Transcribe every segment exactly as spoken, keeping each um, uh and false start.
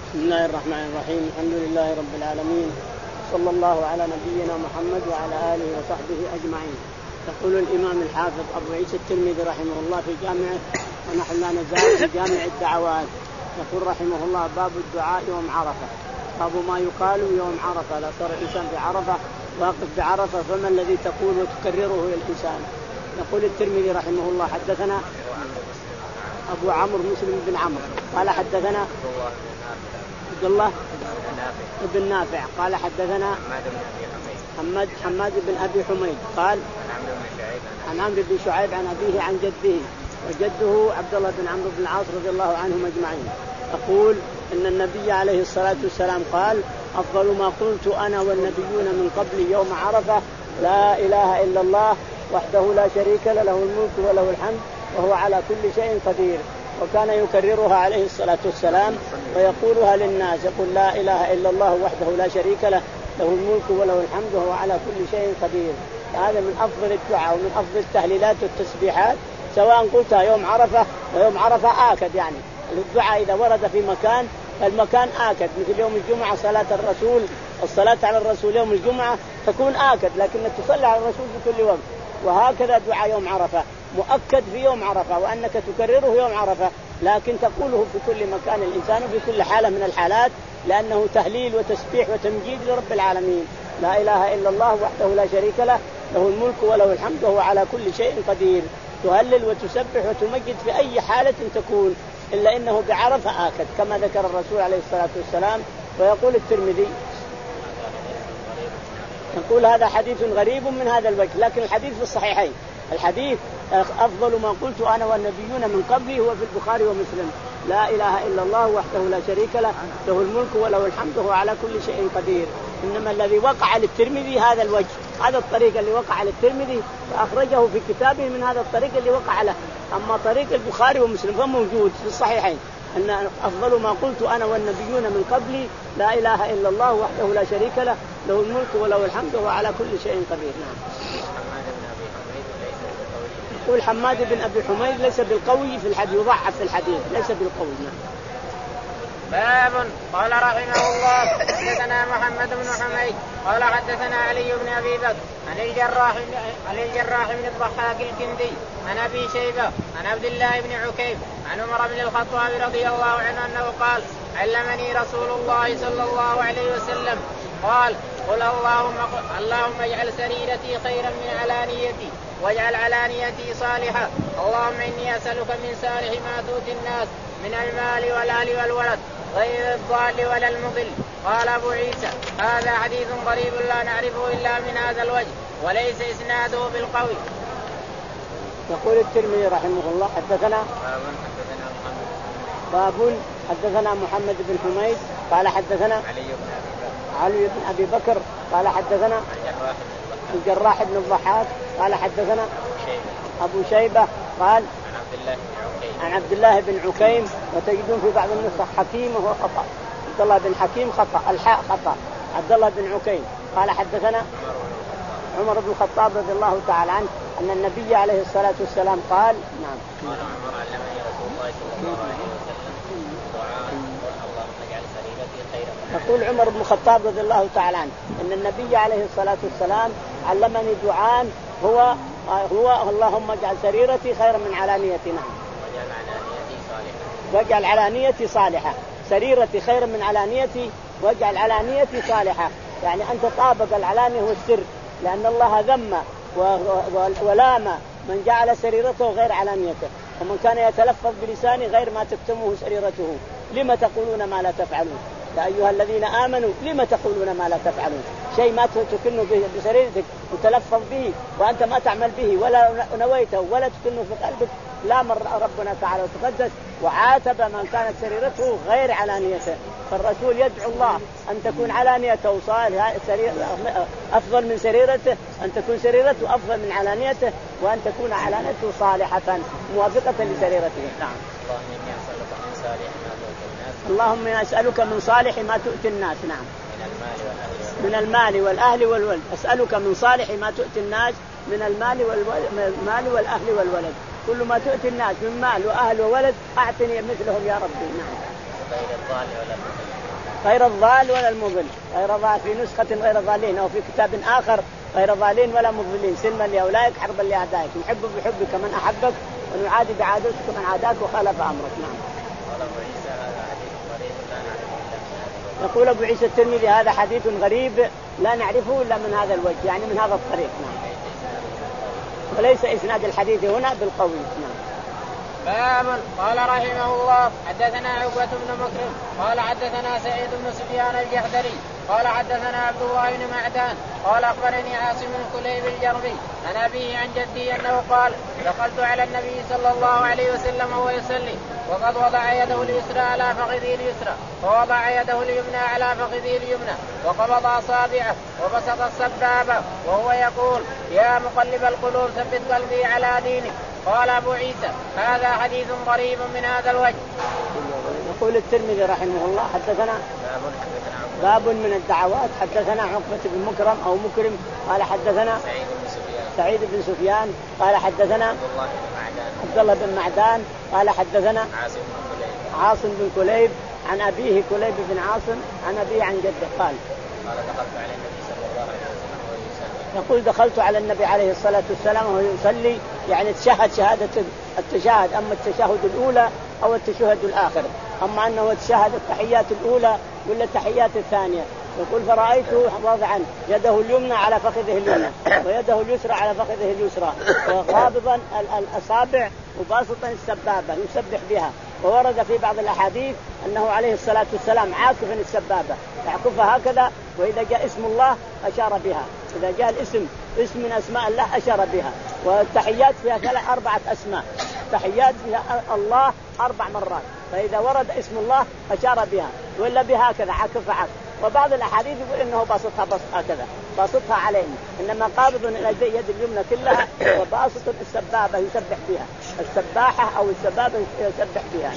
بسم الله الرحمن الرحيم. الحمد لله رب العالمين، صلى الله على نبينا محمد وعلى آله وصحبه أجمعين. يقول الإمام الحافظ أبو عيسى الترمذي رحمه الله في جامعه، ونحن لا نزال في جامع الدعوات، يقول رحمه الله: باب الدعاء يوم عرفة. باب ما يقال يوم عرفة. لا صار الإنسان بعرفة واقف بعرفة، فما الذي تقول وتكرره الإنسان؟ يقول الترمذي رحمه الله: حدثنا أبو عمرو مسلم بن عمرو قال حدثنا عبد الله بن نافع قال حدثنا حماد حماد بن أبي حميد قال عن عمرو بن شعيب عن أبيه عن جده، وجده عبد الله بن عمرو بن العاص رضي الله عنهم أجمعين. أقول إن النبي عليه الصلاة والسلام قال: أفضل ما قلت أنا والنبيون من قبل يوم عرفة لا إله إلا الله وحده لا شريك له، له الملك وله الحمد وهو على كل شيء قدير. وكان يكررها عليه الصلاة والسلام ويقولها للناس، يقول: لا إله إلا الله وحده لا شريك له، له الملك وله الحمد وهو على كل شيء قدير. هذا من أفضل الدعاء ومن أفضل التهليلات والتسبيحات، سواء قلتها يوم عرفة ويوم عرفة آكد. يعني الدعاء إذا ورد في مكان فالمكان آكد، مثل يوم الجمعة صلاة الرسول، الصلاة على الرسول يوم الجمعة تكون آكد، لكنك تصلي على الرسول في كل وقت. وهكذا دعاء يوم عرفة مؤكد في يوم عرفة، وأنك تكرره يوم عرفة، لكن تقوله في كل مكان الإنسان وفي كل حالة من الحالات، لأنه تهليل وتسبيح وتمجيد لرب العالمين. لا إله إلا الله وحده لا شريك له، له الملك وله الحمد وهو على كل شيء قدير. تهلل وتسبح وتمجد في أي حالة تكون، إلا إنه بعرفة آكد كما ذكر الرسول عليه الصلاة والسلام. ويقول الترمذي: يقول هذا حديث غريب من هذا الوجه، لكن الحديث في الصحيحين. الحديث أفضل ما قلت أنا والنبيون من قبلي هو في البخاري ومسلم: لا إله إلا الله وحده لا شريك له، له الملك وله الحمد وهو على كل شيء قدير. إنما الذي وقع للترمذي هذا الوجه، هذا الطريق اللي وقع للترمذي فأخرجه في كتابه من هذا الطريق اللي وقع له. أما طريق البخاري ومسلم فموجود في الصحيحين، أن أفضل ما قلت أنا والنبيون من قبلي لا إله إلا الله وحده لا شريك له، له الملك وله الحمد وهو على كل شيء قدير. نعم. يقول حماد بن أبي حميد ليس بالقوي في الحديث، يضعف في الحديث، ليس بالقوي. نعم. باب. قال رحمه الله: حدثنا محمد بن حميد قال حدثنا علي بن أبي بكر عن الجراح عن الجراح بن الضحاك الكندي عن أبي شيبة عن عبد الله بن عكيم عن عمر بن الخطاب رضي الله عنه أنه قال: علمني رسول الله صلى الله عليه وسلم قال: قل اللهم اللهم اجعل سريرتي خيرا من علانيتي واجعل علانيتي صالحة، اللهم إني أسألك من صالح ما تؤتي الناس من المال والأهل والولد غير الضال ولا المضل. قال أبو عيسى: هذا حديث غريب لا نعرفه إلا من هذا الوجه وليس إسناده بالقوي. يقول الترمذي رحمه الله: حدثنا باب حدثنا محمد بن حميد قال حدثنا علي بن أبي بكر قال حدثنا الجراح بن الضحاك قال حدثنا أبو شيبة قال عن عبد الله بن عكيم، وتجدون في بعض النسخ حكيم وهو خطأ، عبد الله بن حكيم خطأ، الحاء خطأ، عبد الله بن عكيم قال حدثنا عمر بن الخطاب رضي الله تعالى عنه أن النبي عليه الصلاة والسلام قال: نعم. قال عمر: علمني رسول الله صلى الله عليه وسلم دعاء اللهم اجعل سريرتي خيرا. يقول عمر بن الخطاب رضي الله تعالى عنه أن النبي عليه الصلاة والسلام علمني دعاء هو هو اللهم اجعل سريرتي خيرا من علانيتي. نعم. واجعل علانيتي صالحة. واجعل علانيتي صالحة، سريرتي خيرا من علانيتي واجعل علانيتي صالحة، يعني أنت طابق العلانية والسر، لأن الله ذم ولام من جعل سريرته غير علانيته، ومن كان يتلفظ بلسانه غير ما تكتمه سريرته. لما تقولون ما لا تفعلون يا أيها الذين آمنوا لما تقولون ما لا تفعلون؟ شيء ما تكنه به بسريرتك وتلفظ به وأنت ما تعمل به ولا نويته ولا تكنه في قلبك، لا من ربنا تعالى وتقدس وعاتب من كانت سريرته غير علانيته. فالرسول يدعو الله أن تكون علانيته صالحة، أفضل من سريرته، أن تكون سريرته أفضل من علانيته، وأن تكون علانيته صالحة موافقة لسريرته. نعم. اللهم إني أسألك من صالح ما تؤتي الناس. نعم. من المال والأهل والولد. أسألك من صالح ما تؤتي الناس من المال والمال والأهل والولد. كل ما تؤتي الناس من مال وأهل وولد أعطني مثلهم يا ربي. نعم. غير الضال ولا المضل، غير ضال في نسخة غير ضالين، أو في كتاب آخر غير ضالين ولا مضلين، سلما لأولئك حربا لأعدائك، نحب بحبك من أحبك ونعادي بعادتك من عاداك وخالف أمرك. نعم. يقول أبو عيسى الترمذي هذا حديث غريب لا نعرفه إلا من هذا الوجه، يعني من هذا الطريق. نعم. وليس إسناد الحديث هنا بالقوي. نعم. باب قال رحمه الله حدثنا عقبة بن مكرم قال حدثنا سعيد بن سفيان الجحدري قال حدثنا عبد الله بن معدان قال أخبرني عاصم بن كليب الجربي عن أبيه عن جدي أنه قال دخلت على النبي صلى الله عليه وسلم وهو يصلي وقد وضع يده اليسرى على فخذه اليسرى ووضع يده اليمنى على فخذه اليمنى وقبض أصابعه وبسط السبابة وهو يقول يا مقلب القلوب ثبت قلبي على دينك. قال أبو عيسى هذا حديث غريب من هذا الوجه. يقول الترمذي رحمه الله حدثنا باب من الدعوات حدثنا عقبة بن مكرم أو مكرم قال حدثنا سعيد بن سفيان, سعيد بن سفيان قال حدثنا عبد الله بن معدان قال حدثنا عاصم بن كليب عاصم بن كليب عن أبيه كليب بن عاصم عن أبيه عن جده قال يقول دخلت على النبي عليه الصلاة والسلام وهو يصلي يعني تشهد شهادة التشهد، أما التشهد الأولى أو التشهد الآخر، أما أنه تشهد التحيات الأولى ولا التحيات الثانية. يقول فرأيته واضعا يده اليمنى على فخذه اليمنى ويده اليسرى على فخذه اليسرى وقابضا الأصابع وباسطا السبابة يسبح بها. وورد في بعض الأحاديث أنه عليه الصلاة والسلام عاكفا السبابة يعكفها هكذا، وإذا جاء اسم الله أشار بها، إذا جاء الاسم اسم من أسماء الله أشار بها. والتحيات فيها ثلاث أربعة أسماء، تحيات فيها الله أربع مرات، فإذا ورد اسم الله أشار بها ولا بها كذا عكف عكف. وبعض الأحاديث يقول إنه باسطها بسطها كذا باسطها علينا، إنما قابض إلى يد اليمنى كلها وباسط السبابة يسبح بها، السباحة أو السبابة يسبح بها.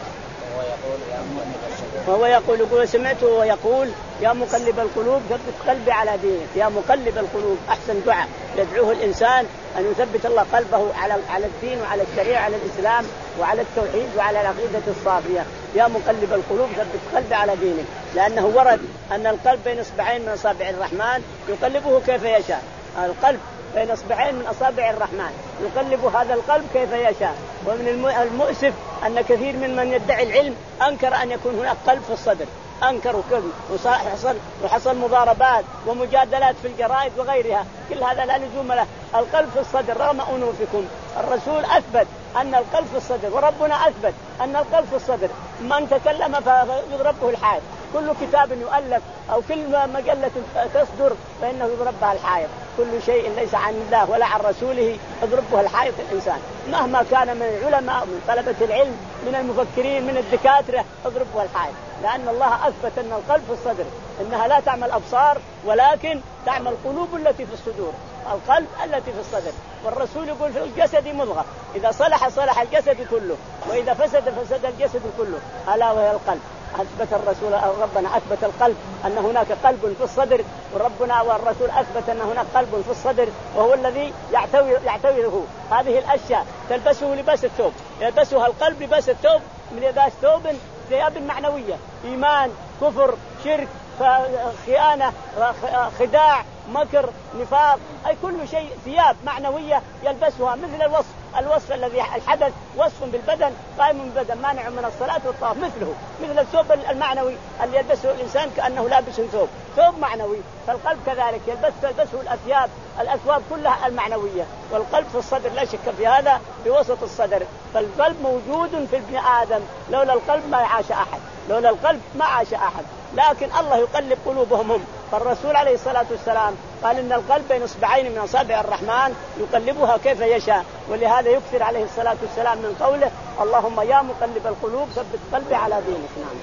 وهو يقول يقول سمعته ويقول يا مقلب القلوب ثبت قلبي على دينك. يا مقلب القلوب أحسن دعاء يدعوه الإنسان أن يثبت الله قلبه على على الدين وعلى الشريعة على الإسلام وعلى التوحيد وعلى العقيدة الصافية. يا مقلب القلوب ثبت قلبي على دينك، لأنه ورد أن القلب بين إصبعين من أصابع الرحمن يقلبه كيف يشاء. القلب بين إصبعين من أصابع الرحمن يقلب هذا القلب كيف يشاء. ومن المؤسف أن كثير من من يدعي العلم أنكر أن يكون هناك قلب في الصدر، أنكروا كذب وحصل وحصل مضاربات ومجادلات في الجرائد وغيرها، كل هذا لا لزوم له. القلب في الصدر رغم أنوفكم، الرسول أثبت أن القلب في الصدر وربنا أثبت أن القلب في الصدر. من تكلم فيضربه الحائط، كل كتاب يؤلف أو كل مجلة تصدر فإنه يضربها الحائط، كل شيء ليس عن الله ولا عن رسوله يضربه الحائط الإنسان، مهما كان من العلماء من طلبة العلم من المفكرين من الدكاترة يضربه الحائط، لأن الله أثبت أن القلب في الصدر، إنها لا تعمل أبصار ولكن تعمل القلوب التي في الصدور، القلب التي في الصدر. والرسول يقول في الجسد مضغة إذا صلح صلح الجسد كله وإذا فسد فسد الجسد كله ألا وهي القلب. أثبت الرسول أو ربنا أثبت القلب أن هناك قلب في الصدر، وربنا والرسول أثبت أن هناك قلب في الصدر وهو الذي يعتوي يعتويه هذه الأشياء. تلبسه لباس الثوب، يلبسها القلب لباس الثوب من لباس ثوب ثياب معنوية، إيمان كفر شرك خيانة خداع مكر نفاق، أي كل شيء ثياب معنوية يلبسها مثل الوصف الوصف الذي الحدث وصف بالبدن قائم بالبدن مانع من الصلاة والطواف مثله مثل الثوب المعنوي اللي يلبسه الإنسان كأنه لابس ثوب ثوب معنوي. فالقلب كذلك يلبس تلبسه الأثياب الأثواب كلها المعنوية، والقلب في الصدر لا شك في هذا في وسط الصدر. فالقلب موجود في ابن آدم، لولا القلب ما عاش أحد، لولا القلب ما عاش أحد، لكن الله يقلب قلوبهم هم. فالرسول عليه الصلاة والسلام قال إن القلب بين إصبعين من أصابع الرحمن يقلبها كيف يشاء، ولهذا يكثر عليه الصلاة والسلام من قوله اللهم يا مقلب القلوب ثبت قلبي على دينك. نعم.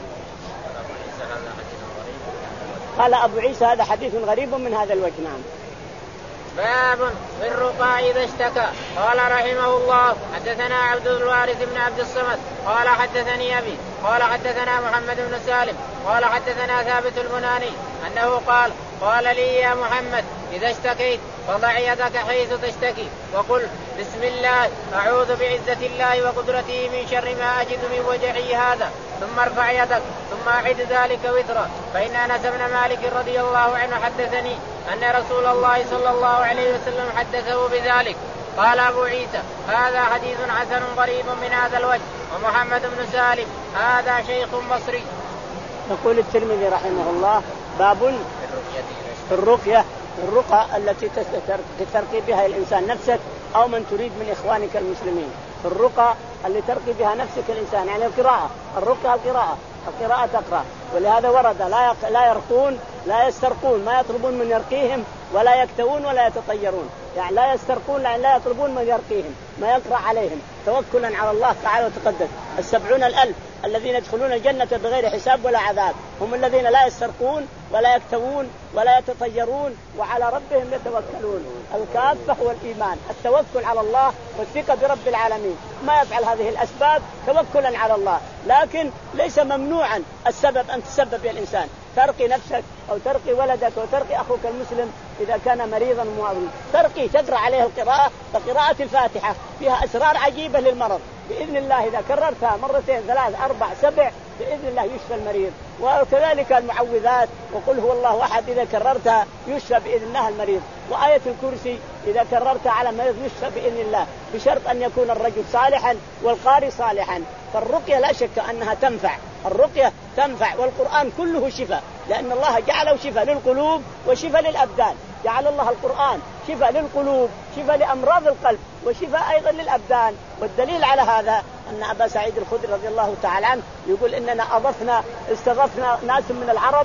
قال أبو عيسى هذا حديث غريب من هذا الوجه. نعم. باب في الرقى إذا اشتكى. قال رحمه الله حدثنا عبد الوارث بن عبد الصمد قال حدثني أبي قال حدثنا محمد بن سالم قال حدثنا ثابت البناني أنه قال قال لي يا محمد إذا اشتكيت فضع يدك حيث تشتكي وقل بسم الله أعوذ بعزة الله وقدرته من شر ما أجد من وجعي هذا، ثم ارفع يدك، ثم أعد ذلك وترا. فإن أنس بن مالك رضي الله عنه حدثني أن رسول الله صلى الله عليه وسلم حدثه بذلك. قال أبو عيسى هذا حديث حسن غريب من هذا الوجه. ومحمد بن سالم هذا شيخ مصري. يقول الترمذي رحمه الله باب في الرقية، الرقى التي ترقي بها الإنسان نفسك أو من تريد من إخوانك المسلمين. الرقى اللي ترقي بها نفسك الإنسان، يعني القراءة، الرقى القراءة، القراءة تقرأ. ولهذا ورد لا لا يرقون لا يسترقون، ما يطلبون من يرقيهم، ولا يكتوون ولا يتطيرون، يعني لا يسترقون يعني لا يطلبون من يرقيهم، ما يقرأ عليهم توكلا على الله تعالى وتقدس. السبعون الألف الذين يدخلون الجنة بغير حساب ولا عذاب هم الذين لا يسترقون ولا يكتوون ولا يتطيرون وعلى ربهم يتوكلون. الكافة هو الإيمان، التوكل على الله والثقة برب العالمين. ما يفعل هذه الأسباب توكلا على الله، لكن ليس ممنوعا السبب أن تسبب يا الإنسان، ترقي نفسك أو ترقي ولدك أو ترقي أخوك المسلم إذا كان مريضا معاوي، ترقي تقرأ عليه القراءة. فقراءة الفاتحة فيها أسرار عجيبة للمرض بإذن الله، إذا كررتها مرتين ثلاث أربع سبع بإذن الله يشفى المريض. وكذلك المعوذات وقل هو الله أحد إذا كررتها يشفى بإذن الله المريض. وآية الكرسي إذا كررتها على مريض يشفى بإذن الله، بشرط أن يكون الرجل صالحا والقارئ صالحا. فالرقية لا شك أنها تنفع، الرقية تنفع، والقرآن كله شفاء، لأن الله جعله شفاء للقلوب وشفاء للأبدان. جعل الله القرآن شفاء للقلوب، شفاء لأمراض القلب، وشفاء أيضا للأبدان. والدليل على هذا أن أبا سعيد الخدري رضي الله تعالى عنه يقول إننا أضفنا استضفنا ناس من العرب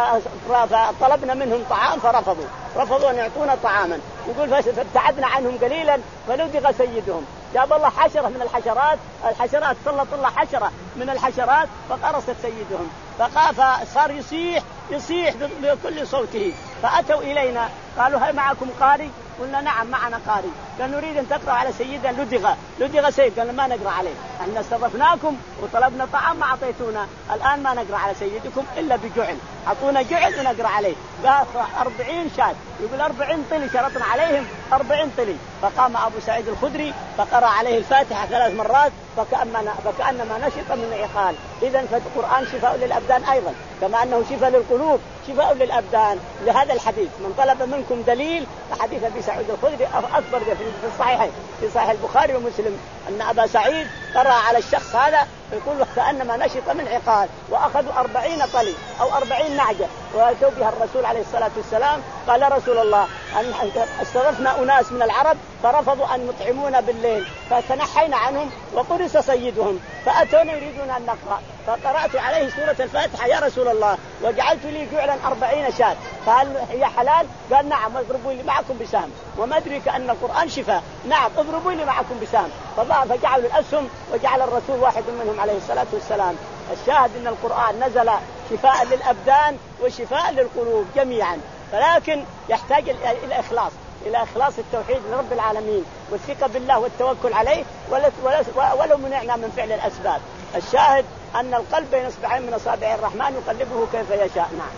فطلبنا منهم طعام فرفضوا رفضوا أن يعطونا طعاما. يقول فابتعدنا عنهم قليلا فلدغ سيدهم، جاب الله حشرة من الحشرات الحشرات سلط الله حشرة من الحشرات فقرصت سيدهم، فصار يصيح يصيح بكل صوته. فأتوا إلينا قالوا هل معكم قارئ؟ قلنا نعم معنا قارئ. قال نريد أن تقرأ على سيدنا لدغ لدغ سيد. قال ما نقرأ عليه، احنا استضفناكم وطلبنا طعام ما أعطيتونا، الآن ما نقرأ على سيدكم إلا بجعل، أعطونا جعل ونقرأ عليه. قال أربعين شاة، يقول أربعين طلي شرطنا عليهم أربعين طلي. فقام أبو سعيد الخدري فقرأ عليه الفاتحة ثلاث مرات فكأنما, فكأنما نشط من عقال. إذن فالقرآن شفاء للأبدان أيضا، كما أنه شفاء للقلوب شفاء للأبدان. لهذا الحديث من طلب منكم دليل فحديث أبي سعيد الخدري أكبر في الصحيحين في صحيح البخاري ومسلم أن أبا سعيد قرأ على الشخص هذا يقول كأنما نشط من عقال، وأخذوا أربعين طلي أو أربعين نعجة وأتوا بها الرسول عليه الصلاة والسلام. قال رسول الله أن استضفنا أناس من العرب فرفضوا أن يطعمونا بالليل فتنحينا عنهم وقرص سيدهم، فأتونا يريدون أن نقرأ فقرأت عليه سورة الفاتحة يا رسول الله وجعلت لي جعلا أربعين شاة، فهل هي حلال؟ قال نعم اضربوا لي معكم بسهم، وما أدرك أن القرآن شفاء، نعم اضربوا لي معكم بسهم. فجعلوا الأسهم وجعل الرسول واحد منهم عليه الصلاة والسلام. الشاهد أن القرآن نزل شفاء للأبدان وشفاء للقلوب جميعا، ولكن يحتاج إلى إخلاص إلى إخلاص التوحيد لرب العالمين والثقة بالله والتوكل عليه، ولو منعنا من فعل الأسباب. الشاهد أن القلب بين إصبعين من أصابع الرحمن يقلبه كيف يشاء. نعم.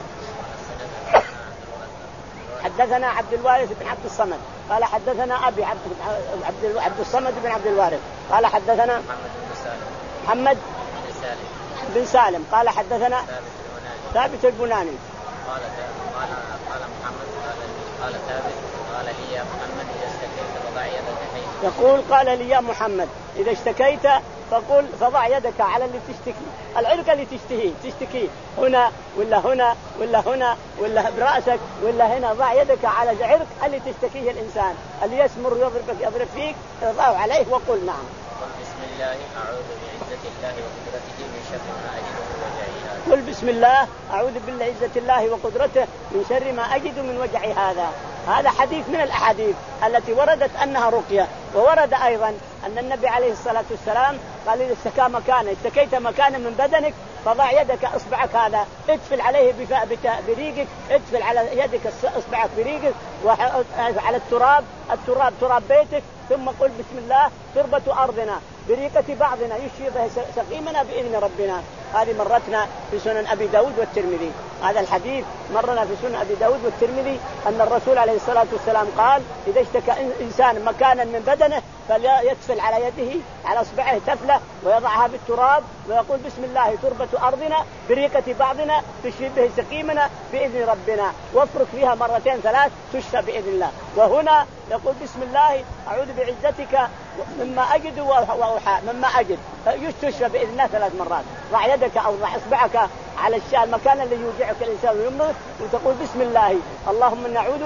حدثنا عبد الوارث بن عبد الصمد قال حدثنا أبي عبد عبد عبد الصمد بن عبد الوارث قال حدثنا محمد بن سالم قال حدثنا ثابت البناني قال قال قال محمد قال ثابت قال لي يا محمد إذا اشتكيت فضع يدك حيث يقول قال لي يا محمد إذا اشتكيت فقل فضع يدك على اللي تشتكي، العرق اللي تشتهيه تشتكي هنا ولا هنا ولا هنا ولا برأسك ولا هنا، ضع يدك على العرق اللي تشتكيه الإنسان اللي يسمر يضربك يضرب فيك ضع عليه وقل نعم. قل بسم الله أعوذ بعزة الله وقدرته من شر ما أجد من وجعي هذا. قل بسم الله أعوذ بالعزة الله وقدرته من شر ما أجد من وجعي هذا. هذا حديث من الأحاديث التي وردت أنها رقية. وورد أيضا أن النبي عليه الصلاة والسلام قال إذا اشتكى مكانا اشتكيت مكانا من بدنك فضع يدك أصبعك هذا ادفل عليه بريقك، ادفل على يدك أصبعك بريقك وعلى التراب التراب تراب بيتك، ثم قل بسم الله تربة أرضنا بريقة بعضنا يشفي به سقيمنا بإذن ربنا. هذه مرتنا في سنن أبي داود والترمذي. هذا الحديث مرنا في سنن أبي داود والترمذي أن الرسول عليه الصلاة والسلام قال إذا اشتكى إنسان مكانا من بدنه فليتفل على يده على أصبعه تفلة ويضعها بالتراب ويقول بسم الله تربة أرضنا بريقة بعضنا تشفي به سقيمنا بإذن ربنا، وافرك فيها مرتين ثلاث تشفى بإذن الله. وهنا يقول بسم الله أعوذ بعزتك مما أجد وأوحى مما أجد تشفى بإذن الله ثلاث مرات. ضع يدك أو ضع أصبعك على الشيء المكان الذي يوجعك الإنسان ويمرض وتقول بسم الله اللهم نعوذ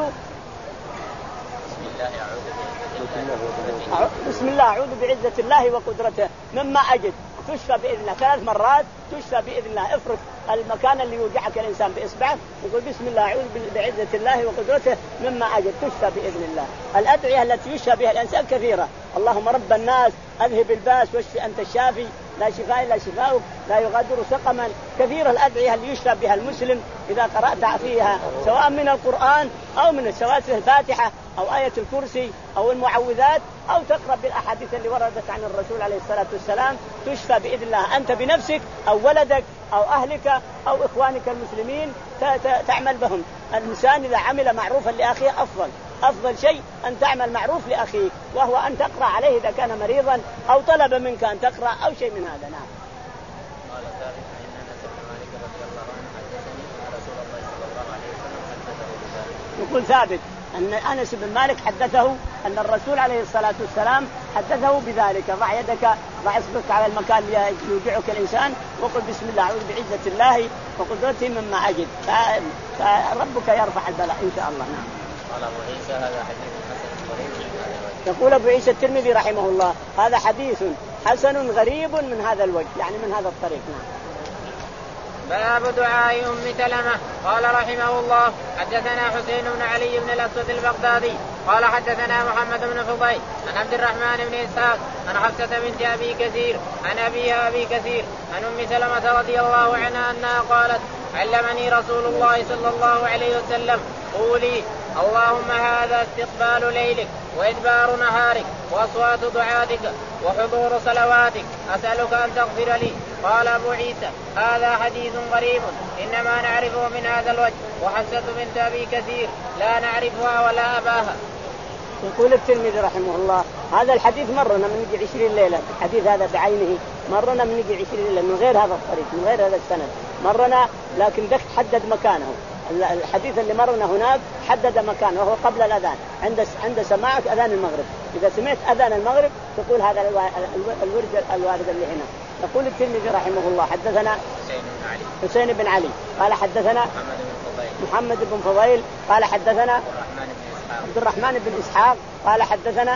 بسم الله أعوذ بعزة الله وقدرته مما أجد تشفى بإذن الله ثلاث مرات تشفى بإذن الله. افرك المكان اللي يوجعك الإنسان بإصبعه ويقول بسم الله أعوذ بعزة الله وقدرته مما أجد تشفى بإذن الله. الأدعية التي يشفى بها الإنسان كثيرة. اللهم رب الناس أذهب الباس واشفي أنت الشافي لا شفاء إلا شفاؤك لا يغادر سقما. كثير الأدعية اللي يشفى بها المسلم إذا قرأت فيها سواء من القرآن أو من سواء الفاتحة أو آية الكرسي أو المعوذات أو تقرأ بالأحاديث اللي وردت عن الرسول عليه الصلاة والسلام تشفى بإذن الله أنت بنفسك أو ولدك أو أهلك أو إخوانك المسلمين تعمل بهم. الإنسان إذا عمل معروفا لأخيه أفضل أفضل شيء أن تعمل معروف لأخيك وهو أن تقرأ عليه إذا كان مريضا أو طلب منك أن تقرأ أو شيء من هذا. نعم. قال ثابت فإن أنس بن مالك رضي الله عنه حدثني أن رسول الله صلى الله عليه وسلم حدثه بذلك. يقول ثابت أن أنس بن مالك حدثه أن الرسول عليه الصلاة والسلام حدثه بذلك. ضع يدك ضع اصبعك على المكان اللي يوجعك الإنسان وقل بسم الله أعوذ بعزة الله وقدرته مما أجد فربك يرفع البلاء إن شاء الله. نعم. قال أبو عيسى هذا حديث حسن غريب. يقول أبو عيسى الترمذي رحمه الله هذا حديث حسن غريب من هذا الوجه يعني من هذا الطريق. نعم. باب دعاء أم سلمة. قال رحمه الله حدثنا حسين بن علي بن الأسود البغدادي قال حدثنا محمد بن فضيل عن عبد الرحمن بن إسحاق عن حفصة بنت أبي كثير عن أبيها أبي كثير عن أم سلمة رضي الله عنها أنها قالت علمني رسول الله صلى الله عليه وسلم قولي اللهم هذا استقبال ليلك وإدبار نهارك وأصوات دعاتك وحضور صلواتك أسألك أن تغفر لي. قال أبو عيسى هذا حديث غريب إنما نعرفه من هذا الوجه وحفصة بنت أبي كثير لا نعرفها ولا أباها. يقول الترمذي رحمه الله هذا الحديث مرنا من يجي عشرين ليلة. الحديث هذا بعينه مرنا من يجي عشرين ليلة من غير هذا الطريق من غير هذا السند مرنا لكن ذاك حدد مكانه. الحديث اللي مرنا هناك حدد مكانه وهو قبل الأذان عند عند سماعك أذان المغرب. إذا سمعت أذان المغرب تقول هذا الورد الوارد اللي هنا. يقول الترمذي رحمه الله حدثنا حسين بن علي حسين بن علي قال حدثنا محمد بن فضيل محمد بن فضيل قال حدثنا عبد الرحمن بن إسحاق عبد الرحمن بن إسحاق قال حدثنا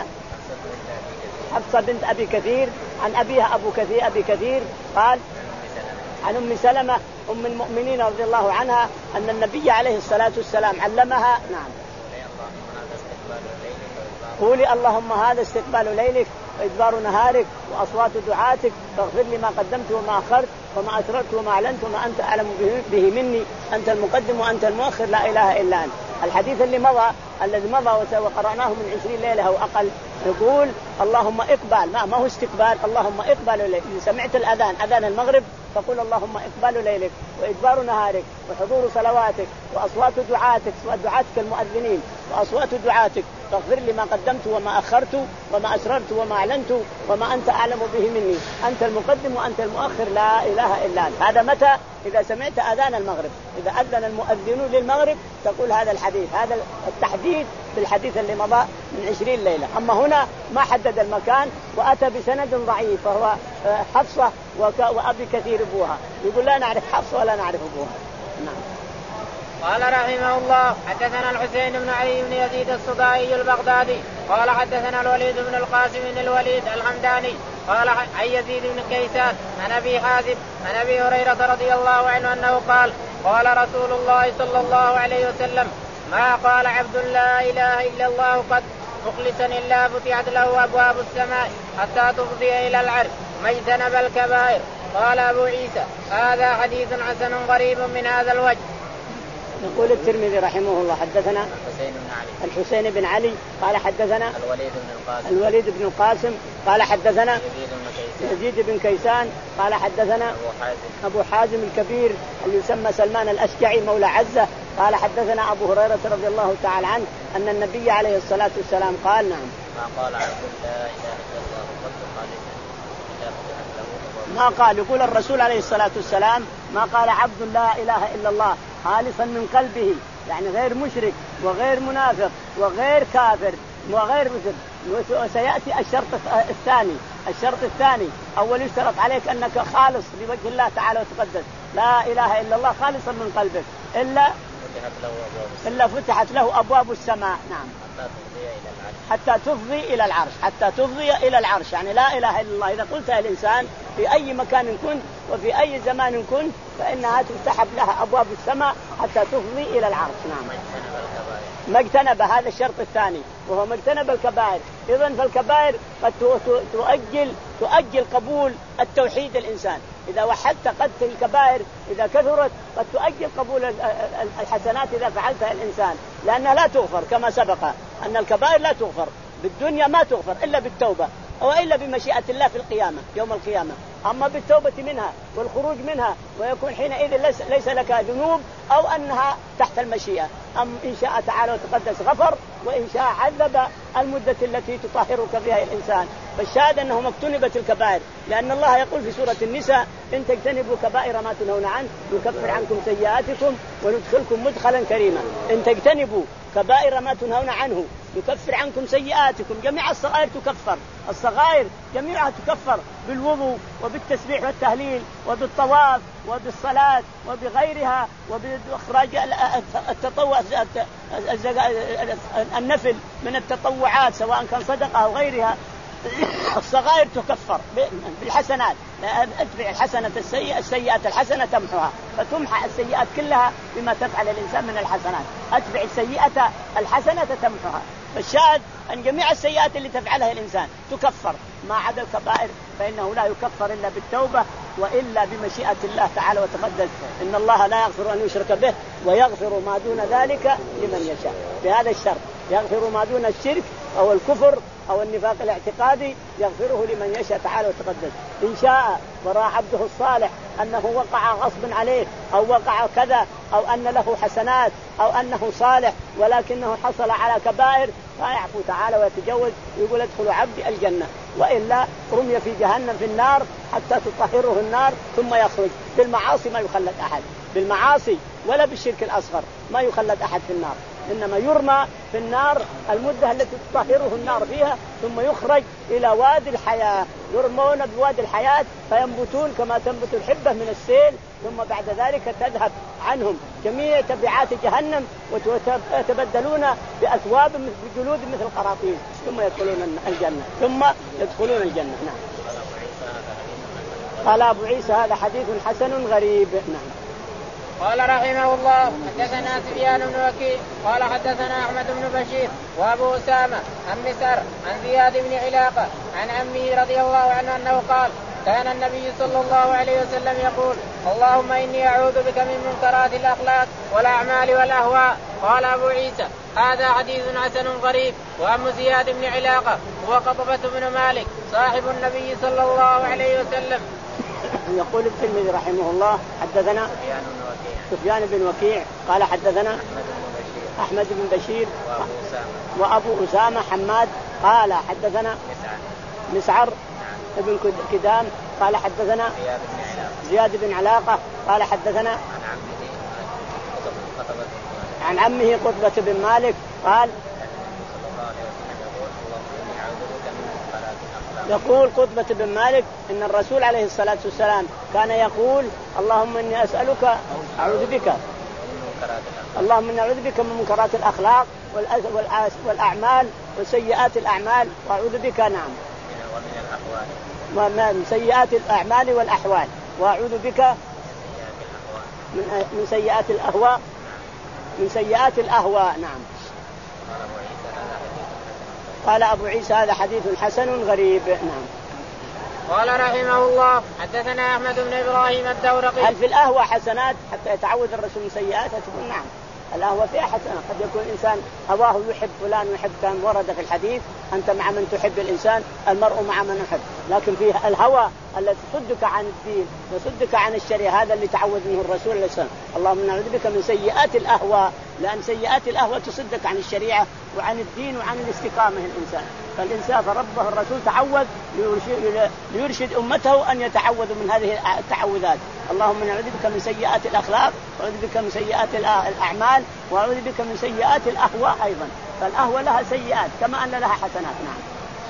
حفصة بنت أبي كثير عن أبيها أبو كثير أبي كثير قال عن أم سلمة أم المؤمنين رضي الله عنها أن النبي عليه الصلاة والسلام علمها. نعم. قولي اللهم هذا استقبال ليلك وإدبار نهارك وأصوات دعاتك فاغفر لي ما قدمت وما أخرت وما أسررت وما أعلنت وما أنت أعلم به مني أنت المقدم وأنت المؤخر لا إله إلا أنت. الحديث اللي مضى الذي مضى وقرأناه من عشرين ليلة أو أقل يقول اللهم اقبل ما, ما هو استقبال اللهم اقبل ليلك. إذا سمعت الأذان أذان المغرب فقل اللهم اقبل ليلك وإدبار نهارك وحضور صلواتك وأصوات دعاتك دعاتك المؤذنين وأصوات دعاتك فاغفر لي ما قدمت وما أخرت وما أسررت وما أعلنت وما أنت أعلم به مني أنت المقدم وأنت المؤخر لا إله إلا أنت. هذا متى؟ إذا سمعت أذان المغرب. إذا أذن المؤذنون للمغرب تقول هذا الحديث. هذا التحديد في الحديث اللي مضى من عشرين ليلة. أما هنا ما حدد المكان وأتى بسند ضعيف فهو حفصة وأبي كثير أبوها يقول لا نعرف حفصة ولا نعرف أبوها. نعم. قال رحمه الله حدثنا الحسين بن علي بن يزيد الصدائي البغدادي قال حدثنا الوليد بن القاسم بن الوليد الحمداني قال عن يزيد بن كيسان عن أبي حازم عن أبي هريرة رضي الله عنه أنه قال قال رسول الله صلى الله عليه وسلم ما قال عبد لا إله إلا الله قد مخلصا إلا فتحت له أبواب السماء حتى تفضي إلى العرش ما اجتنب الكبائر. قال أبو عيسى هذا حديث حسن غريب من هذا الوجه. يقول الترمذي رحمه الله حدثنا الحسين بن علي الحسين بن علي قال حدثنا الوليد بن القاسم الوليد بن القاسم قال حدثنا يزيد بن كيسان يزيد بن كيسان قال حدثنا أبو حازم أبو حازم الكبير اللي يسمى سلمان الأشجعي مولى عزة قال حدثنا أبو هريرة رضي الله تعالى عنه أن النبي عليه الصلاة والسلام قال نعم ما قال عبد لا إله إلا الله قد خالصا إلا فتحت له ما قال يقول الرسول عليه الصلاة والسلام ما قال عبد لا إله إلا الله خالصا من قلبه يعني غير مشرك وغير منافق وغير كافر وغير مثل. وسيأتي الشرط الثاني الشرط الثاني أول يشترط عليك أنك خالص لوجه الله تعالى وتقدس لا إله إلا الله خالصا من قلبك إلا فتحت له أبواب إلا فتحت له أبواب السماء نعم حتى تفضي إلى العرش حتى تفضي إلى العرش يعني لا إله إلا الله إذا قلتها الإنسان في أي مكان كنت وفي أي زمان كنت فإنها تفتحب لها أبواب السماء حتى تفضي إلى العرش نعم. ما اجتنب هذا الشرط الثاني وهو ما اجتنب الكبائر. إذن فالكبائر قد تؤجل تؤجل قبول التوحيد الإنسان إذا وحدت قد الكبائر إذا كثرت قد تؤجل قبول الحسنات إذا فعلتها الإنسان لأنها لا تغفر كما سبق أن الكبائر لا تغفر بالدنيا ما تغفر إلا بالتوبة أو إلا بمشيئة الله في القيامة يوم القيامة أما بالتوبة منها والخروج منها ويكون حينئذ ليس, ليس لك ذنوب أو أنها تحت المشيئة أم إن شاء تعالى وتقدس غفر وإن شاء عذب المدة التي تطهرك فيها الإنسان. فالشاهد أنه مكتنبت الكبائر لأن الله يقول في سورة النساء إن تجتنبوا كبائر ما تنهون عنه يكفر عنكم سيئاتكم وندخلكم مدخلا كريما. إن تجتنبوا كبائر ما تنهون عنه يكفر عنكم سيئاتكم. جميع الصغائر تكفر الصغائر جميعها تكفر بالوضوء وبالتسبيح والتهليل وبالطواف وبالصلاة وبغيرها وبإخراج التطوع النفل من التطوعات سواء كان صدقة أو غيرها. الصغائر تكفر بالحسنات اتبع الحسنة السيئة السيئة الحسنة تمحها فتمحى السيئات كلها بما تفعل الإنسان من الحسنات اتبع السيئة الحسنة تمحها. فالشاهد أن جميع السيئات اللي تفعلها الإنسان تكفر ما عدا الكبائر فإنه لا يكفر إلا بالتوبة وإلا بمشيئة الله تعالى وتقدس. إن الله لا يغفر أن يشرك به ويغفر ما دون ذلك لمن يشاء. بهذا الشرط يغفر ما دون الشرك أو الكفر أو النفاق الاعتقادي يغفره لمن يشاء تعالى وتقدس. إن شاء ورأى عبده الصالح أنه وقع غصب عليه أو وقع كذا أو أن له حسنات أو أنه صالح ولكنه حصل على كبائر فيعفو تعالى ويتجوز ويقول ادخلوا عبدي الجنة وإلا رمي في جهنم في النار حتى تطهره النار ثم يخرج. بالمعاصي ما يخلد أحد بالمعاصي ولا بالشرك الأصغر ما يخلد أحد في النار إنما يرمى في النار المدة التي تطهره النار فيها ثم يخرج إلى وادي الحياة. يرمون بوادي الحياة فينبتون كما تنبت الحبة من السيل ثم بعد ذلك تذهب عنهم جميع تبعات جهنم ويتبدلون بأثواب بجلود مثل قراطيس ثم يدخلون الجنة ثم يدخلون الجنة. نعم. قال أبو عيسى هذا حديث حسن غريب. نعم. قال رحمه الله حدثنا سفيان بن وكيع قال حدثنا أحمد بن بشير وأبو أسامة عن مسعر عن زياد بن علاقة عن عمه رضي الله عنه أنه قال كان النبي صلى الله عليه وسلم يقول اللهم إني أعوذ بك من منكرات الأخلاق والأعمال والأهواء. قال أبو عيسى هذا حديث حسن غريب. وأم زياد بن علاقة هو قطبة بن مالك صاحب النبي صلى الله عليه وسلم. يقول الترمذي رحمه الله حدثنا سفيان بن وكيع قال حدثنا أحمد بن بشير وأبو أسامة حماد قال حدثنا مسعر ابن كدام قال حدثنا زياد بن علاقة قال حدثنا عن عمه قطبة بن مالك قال يقول قطبة بن مالك إن الرسول عليه الصلاة والسلام كان يقول اللهم إني أسألك أعوذ بك اللهم إني أعوذ بك من منكرات الأخلاق والأعمال وسيئات الأعمال وأعوذ بك نعم من سيئات الأعمال والأحوال وأعوذ بك من سيئات الأهواء من سيئات الأهواء. نعم. قال أبو عيسى هذا حديث حسن غريب. نعم. قال رحمه الله حدثنا أحمد بن إبراهيم الدورقي. هل في الأهواء حسنات حتى يتعوذ الرسول من سيئاته؟ تقول نعم الأهوى فيها حسنة. قد يكون الإنسان هواه يحب فلان ويحب كان ورد في الحديث أنت مع من تحب الإنسان المرء مع من يحب، لكن فيها الهوى الذي تصدك عن الدين يصدك عن الشريعة، هذا اللي تعود منه الرسول عليه السلام. اللهم نعوذ بك من سيئات الأهوى، لأن سيئات الأهوى تصدك عن الشريعة وعن الدين وعن الاستقامة الإنسان. فالإنسان فربه الرسول تعوذ ليرشد, ليرشد أمته أن يتعوذوا من هذه التعوذات. اللهم نعوذ بك من سيئات الأخلاق، وأعوذ بك من سيئات الأعمال، وأعوذ بك من سيئات الأهواء أيضا. فالأهوى لها سيئات كما أن لها حسنات. نعم.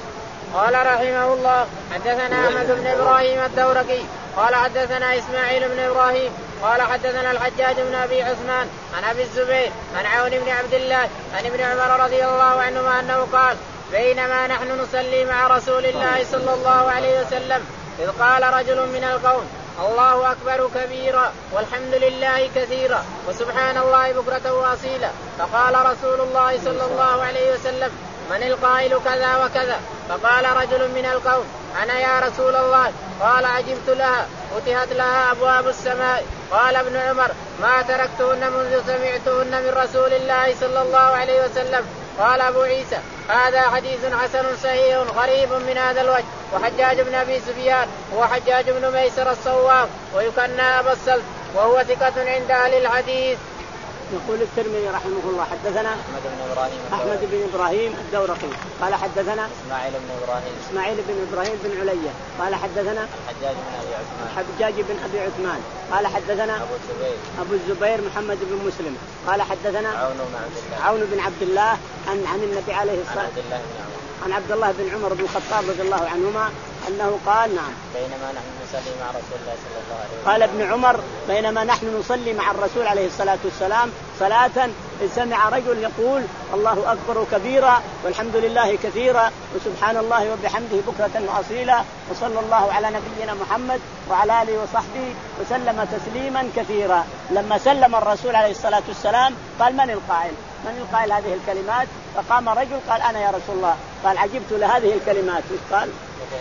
قال رحمه الله حدثنا أحمد بن إبراهيم الدورقي قال حدثنا إسماعيل بن إبراهيم قال حدثنا الحجاج بن أبي عثمان عن أبي الزبير عن عون بن عبد الله عن ابن عمر رضي الله عنهما أنه قال بينما نحن نصلي مع رسول الله صلى الله عليه وسلم إذ قال رجل من القوم الله أكبر كبيرا والحمد لله كثيرا وسبحان الله بكرة وأصيلا، فقال رسول الله صلى الله عليه وسلم من القائل كذا وكذا؟ فقال رجل من القوم أنا يا رسول الله. قال عجبت لها فتحت لها أبواب السماء. قال ابن عمر ما تركتهن منذ سمعتهن من رسول الله صلى الله عليه وسلم. قال أبو عيسى هذا حديث حسن صحيح غريب من هذا الوجه. وحجاج بن أبي سفيان هو حجاج بن ميسر الصواب ويكنى أبا السلف وهو ثقة عند أهل الحديث. يقول الترمذي رحمه الله حدثنا أحمد بن إبراهيم أحمد بن إبراهيم الدورقي قال حدثنا إسماعيل بن إبراهيم إسماعيل بن إبراهيم بن علية قال حدثنا الحجاج بن أبي عثمان الحجاج بن أبي عثمان قال حدثنا أبو الزبير أبو الزبير محمد بن مسلم قال حدثنا عون بن عبد الله عون بن عبد الله عن عن النبي عليه الصلاة والسلام عن عبد الله بن عمر بن الخطاب رضي الله عنهما أنه قال نعم بينما نحن نصلي مع رسول الله صلى الله عليه وسلم. قال ابن عمر بينما نحن نصلي مع الرسول عليه الصلاة والسلام صلاة سمع رجل يقول الله أكبر كبيرا والحمد لله كثيرا وسبحان الله وبحمده بكرة وأصيلا وصلى الله على نبينا محمد وعلى آله وصحبه وسلم تسليما كثيرا. لما سلم الرسول عليه الصلاة والسلام قال من القائل من القائل هذه الكلمات؟ فقام رجل قال أنا يا رسول الله. قال عجبت لهذه الكلمات. قال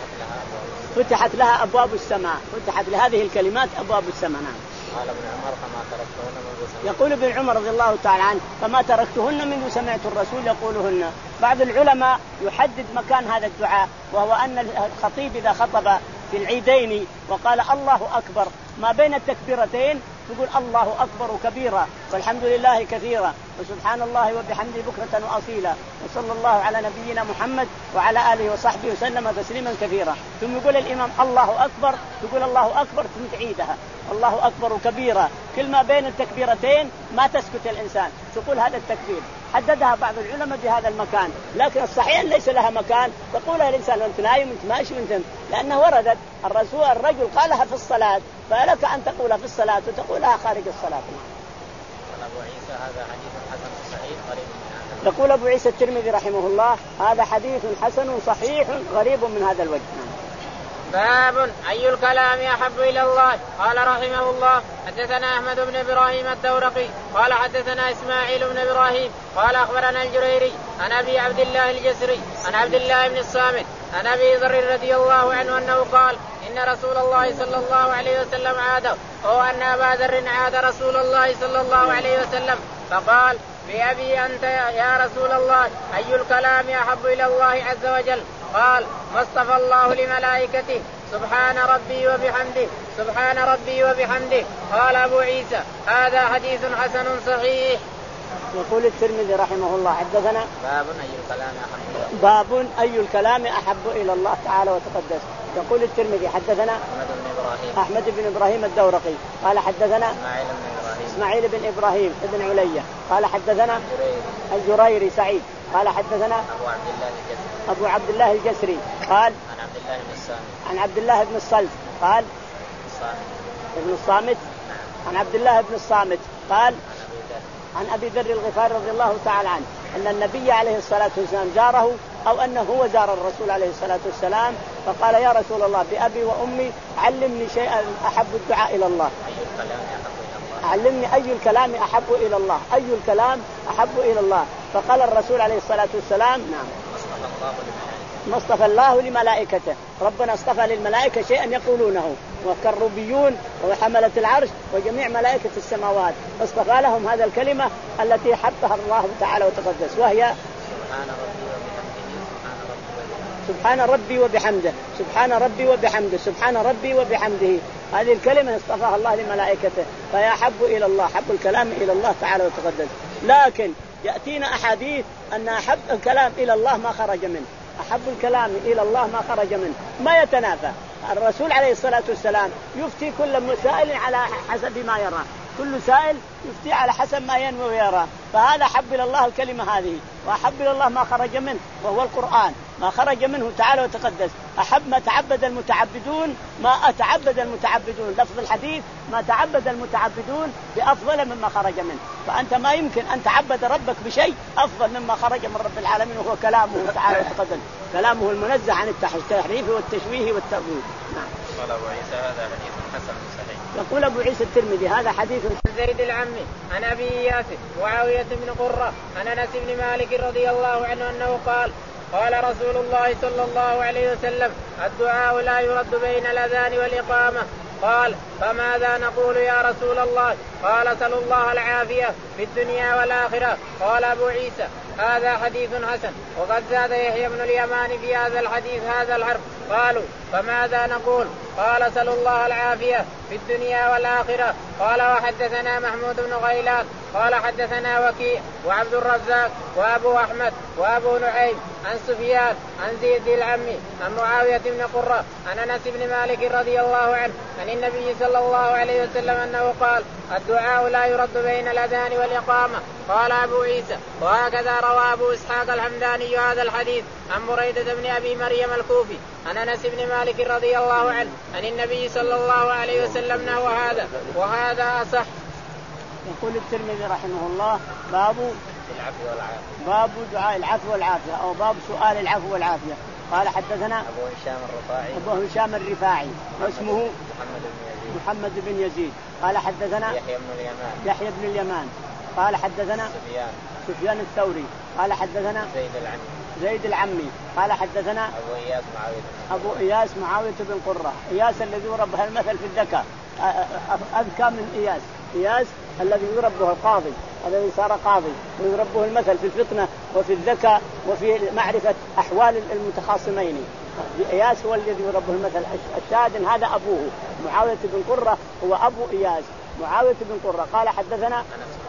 فتحت لها أبواب السماء. فتحت لهذه الكلمات أبواب السماء. نعم. قال ابن عمر فما تركتهن منذ سمعت. يقول ابن عمر رضي الله تعالى عنه فما تركتهن منذ سمعت الرسول يقولهن. بعض العلماء يحدد مكان هذا الدعاء وهو أن الخطيب إذا خطب في العيدين وقال الله أكبر ما بين التكبيرتين تقول الله أكبر كبيرا والحمد لله كثيرا وسبحان الله وبحمده بكرة وأصيلا وصلى الله على نبينا محمد وعلى آله وصحبه وسلم تسليما كثيرا. ثم يقول الإمام الله أكبر تقول الله أكبر ثم تعيدها الله أكبر كبيرا. كل ما بين التكبيرتين ما تسكت الإنسان تقول هذا التكبير. حددها بعض العلماء بهذا المكان لكن الصحيح ليس لها مكان تقولها الإنسان وانت نايم وانت ماشي وانت لأنه وردت الرسول الرجل قالها في الصلاة فلك أن تقولها في الصلاة وتقولها خارج الصلاة. أبو عيسى هذا حديث حسن صحيح غريب من هذا. يقول أبو عيسى الترمذي رحمه الله هذا حديث حسن صحيح غريب من هذا الوجه. باب أي الكلام أحب إلى الله. قال رحمه الله حدثنا أحمد بن إبراهيم الدورقي قال حدثنا إسماعيل بن إبراهيم قال أخبرنا الجريري عن أبي عبد الله الجسري عن عبد الله بن الصامت عن أبي ذر رضي الله عنه أنه قال إن رسول الله صلى الله عليه وسلم عاد أو أن أبا ذر عاد رسول الله صلى الله عليه وسلم فقال بأبي أنت يا رسول الله أي الكلام أحب إلى الله عز وجل؟ قال ما اصطفى الله لملائكته سبحان ربي وبحمده سبحان ربي وبحمده. قال أبو عيسى هذا حديث حسن صحيح. يقول الترمذي رحمه الله حدثنا باب أي الكلام أحب باب أي الكلام أحب إلى الله تعالى وتقدس. يقول الترمذي حدثنا أحمد بن إبراهيم أحمد بن إبراهيم الدورقي قال حدثنا إسماعيل بن إبراهيم إسماعيل بن إبراهيم بن علية قال حدثنا الجريري سعيد قال حدثنا أبو عبد الله الجسري أبو عبد الله الجسري قال عن عبد الله بن الصامت عن عبد الله بن الصلت قال ابن الصامت عن عبد الله بن الصامت قال عن أبي ذر الغفاري رضي الله تعالى عنه أن النبي عليه الصلاة والسلام زاره أو أنه هو زار الرسول عليه الصلاة والسلام فقال يا رسول الله بأبي وأمي علمني شيئا أحب الدعاء إلى الله. علمني أي الكلام أحب إلى الله أي الكلام أحب إلى الله. فقال الرسول عليه الصلاة والسلام نعم ما اصطفى الله لملائكته ربنا اصطفى للملائكة شيئا يقولونه والكروبيون وحملة العرش وجميع ملائكة السماوات، فاصطفى لهم هذا الكلمة التي حطها الله تعالى وتقدس، وهي سبحان ربي وبحمده سبحان ربي وبحمده سبحان ربي وبحمده. هذه الكلمة اصطفاها الله لملائكته، فهي أحب إلى الله، حب الكلام إلى الله تعالى وتقدس. لكن يأتينا أحاديث أن أحب الكلام إلى الله ما خرج منه، أحب الكلام إلى الله ما خرج منه، ما يتنافى. الرسول عليه الصلاة والسلام يفتي كل سائل على حسب ما يرى، كل سائل يفتي على حسب ما ينوي ويرى، فهذا حب إلى الله الكلمة هذه، وأحب إلى الله ما خرج منه وهو القرآن، ما خرج منه تعالى وتقدس. أحب ما تعبد المتعبدون ما أتعبد المتعبدون، لفظ الحديث ما تعبد المتعبدون بأفضل مما خرج منه. فأنت ما يمكن أن تعبد ربك بشيء أفضل مما خرج من رب العالمين، وهو كلامه تعالى وتقدس، كلامه المنزه عن التحريف والتشويه والتأويل. نعم. قال أبو عيسى هذا حديث حسن صحيح. يقول أبو عيسى الترمذي هذا حديث زيد العمي عن أبي ياسر وعاوية بن قرة عن أنس بن مالك رضي الله عنه أنه قال قال رسول الله صلى الله عليه وسلم الدعاء لا يرد بين الأذان والإقامة. قال فماذا نقول يا رسول الله؟ قال سل الله العافية في الدنيا والآخرة. قال أبو عيسى هذا حديث حسن. وقد زاد يحيى بن اليمان في هذا الحديث هذا الحرف. قالوا فماذا نقول؟ قال سل الله العافية في الدنيا والآخرة. قال وحدثنا محمود بن غيلان قال حدثنا وكيع وعبد الرزاق وأبو أحمد وأبو نعيم عن سفيان عن زيد العمي عن معاوية بن قرة عن أنس بن مالك رضي الله عنه عن النبي صلى الله عليه وسلم أنه قال الدعاء لا يرد بين الأذان والإقامة. قال أبو عيسى وهكذا روى أبو إسحاق الحمداني هذا الحديث عن بريدة بن أبي مريم الكوفي عن أنس بن مالك رضي الله عنه عن النبي صلى الله عليه وسلم نحو هذا وهذا أصح. يقول الترمذي رحمه الله باب العفو والعافية، باب دعاء العفو والعافية أو باب سؤال العفو والعافية. قال حدثنا أبو هشام الرفاعي أبو هشام الرفاعي واسمه محمد بن يزيد محمد بن يزيد. قال حدثنا يحيى بن اليمان يحيى بن اليمان قال حدثنا سفيان سفيان الثوري قال حدثنا زيد العمي زيد العمي قال حدثنا أبو إياس معاوية أبو إياس معاوية بن قرة. إياس الذي يضرب به المثل في الذكاء، أذكى من إياس. إياس الذي يضربه القاضي الذي صار قاضي ويضربه المثل في الفطنة وفي الذكاء وفي معرفة أحوال المتخاصمين. إياس هو الذي يضربه المثل. الشاهد هذا أبوه معاوية بن قرة هو أبو إياس معاوية بن قرة. قال حدثنا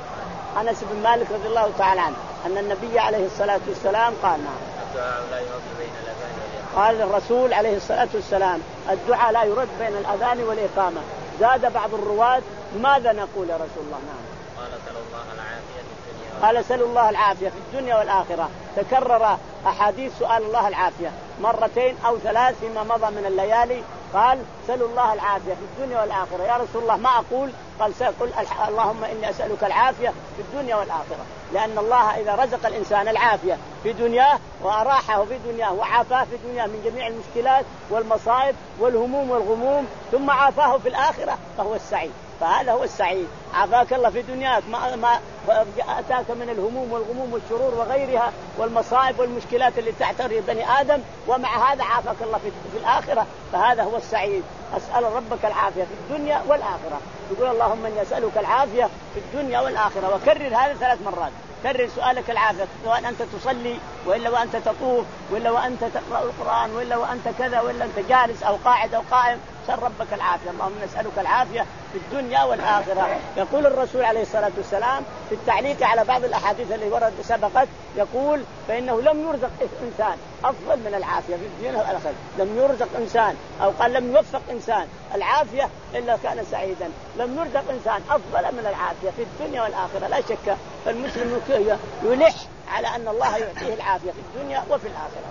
أنس بن مالك رضي الله تعالى عنه أن النبي عليه الصلاة والسلام قال الدعاء لا يرد بين الأذان والإقامة. قال الرسول عليه الصلاة والسلام الدعاء لا يرد بين الأذان والإقامة. زاد بعض الرواة ماذا نقول يا رسول الله؟ نعم قال سل الله العافية في الدنيا قال سل الله العافية في الدنيا والآخرة. تكرر أحاديث سؤال الله العافية مرتين أو ثلاث فيما مضى من الليالي. قال سل الله العافية في الدنيا والآخرة. يا رسول الله ما أقول؟ قال سأقول اللهم إني أسألك العافية في الدنيا والآخرة، لأن الله إذا رزق الإنسان العافية في دنياه وأراحه في دنياه وعافاه في دنياه من جميع المشكلات والمصائب والهموم والغموم ثم عافاه في الآخرة فهو السعيد. فهذا هو السعيد. عافاك الله في دنياك ما, ما أتاك من الهموم والغموم والشرور وغيرها والمصائب والمشكلات اللي تعتري بني آدم، ومع هذا عافاك الله في, في الآخرة، فهذا هو السعيد. أسأل ربك العافية في الدنيا والآخرة. يقول اللهم إني أسألك العافية في الدنيا والآخرة، وكرر هذا ثلاث مرات. كرر سؤالك العافية سواء أنت تصلي وإلا وأنت تطوف وإلا وأنت تقرأ القرآن وإلا وأنت كذا وإلا أنت جالس أو قاعد أو قائم. سأل ربك العافية. اللهم نسألك العافية في الدنيا والآخرة. يقول الرسول عليه الصلاة والسلام في التعليق على بعض الأحاديث اللي ورد سبقت يقول فإنه لم يرزق إنسان أفضل من العافية في الدنيا والآخرة. لم يرزق إنسان أو قال لم يوفق إنسان العافية إلا كان سعيدا. لم يرزق إنسان أفضل من العافية في الدنيا والآخرة. لا شك فالمسلم يلح على أن الله يعطيه العافية في الدنيا وفي الآخرة.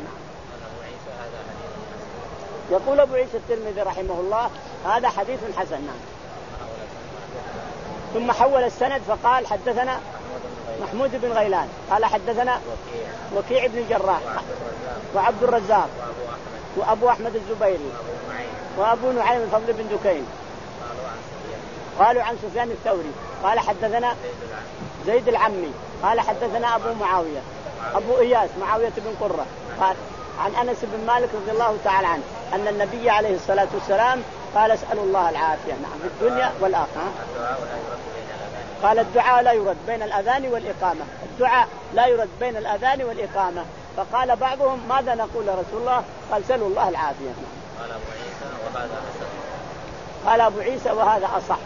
يقول أبو عيسى الترمذي رحمه الله هذا حديث حسن. نعم. ثم حول السند فقال حدثنا محمود بن غيلان قال حدثنا وكيع بن الجراح وعبد الرزاق وأبو أحمد الزبيري وأبو نعيم الفضل بن دكين قالوا عن سفيان الثوري قال حدثنا زيد العمي قال حدثنا أبو معاوية أبو إياس معاوية بن قرة قال عن أنس بن مالك رضي الله تعالى عنه أن النبي عليه الصلاة والسلام قال اسألوا الله العافية نعم في الدنيا والآخرة. قال الدعاء لا يرد بين الأذان والإقامة، الدعاء لا يرد بين الأذان والإقامة. فقال بعضهم ماذا نقول يا رسول الله؟ قال سألوا الله العافية. قال أبو عيسى وهذا أصح. قال أبو عيسى وهذا أصح.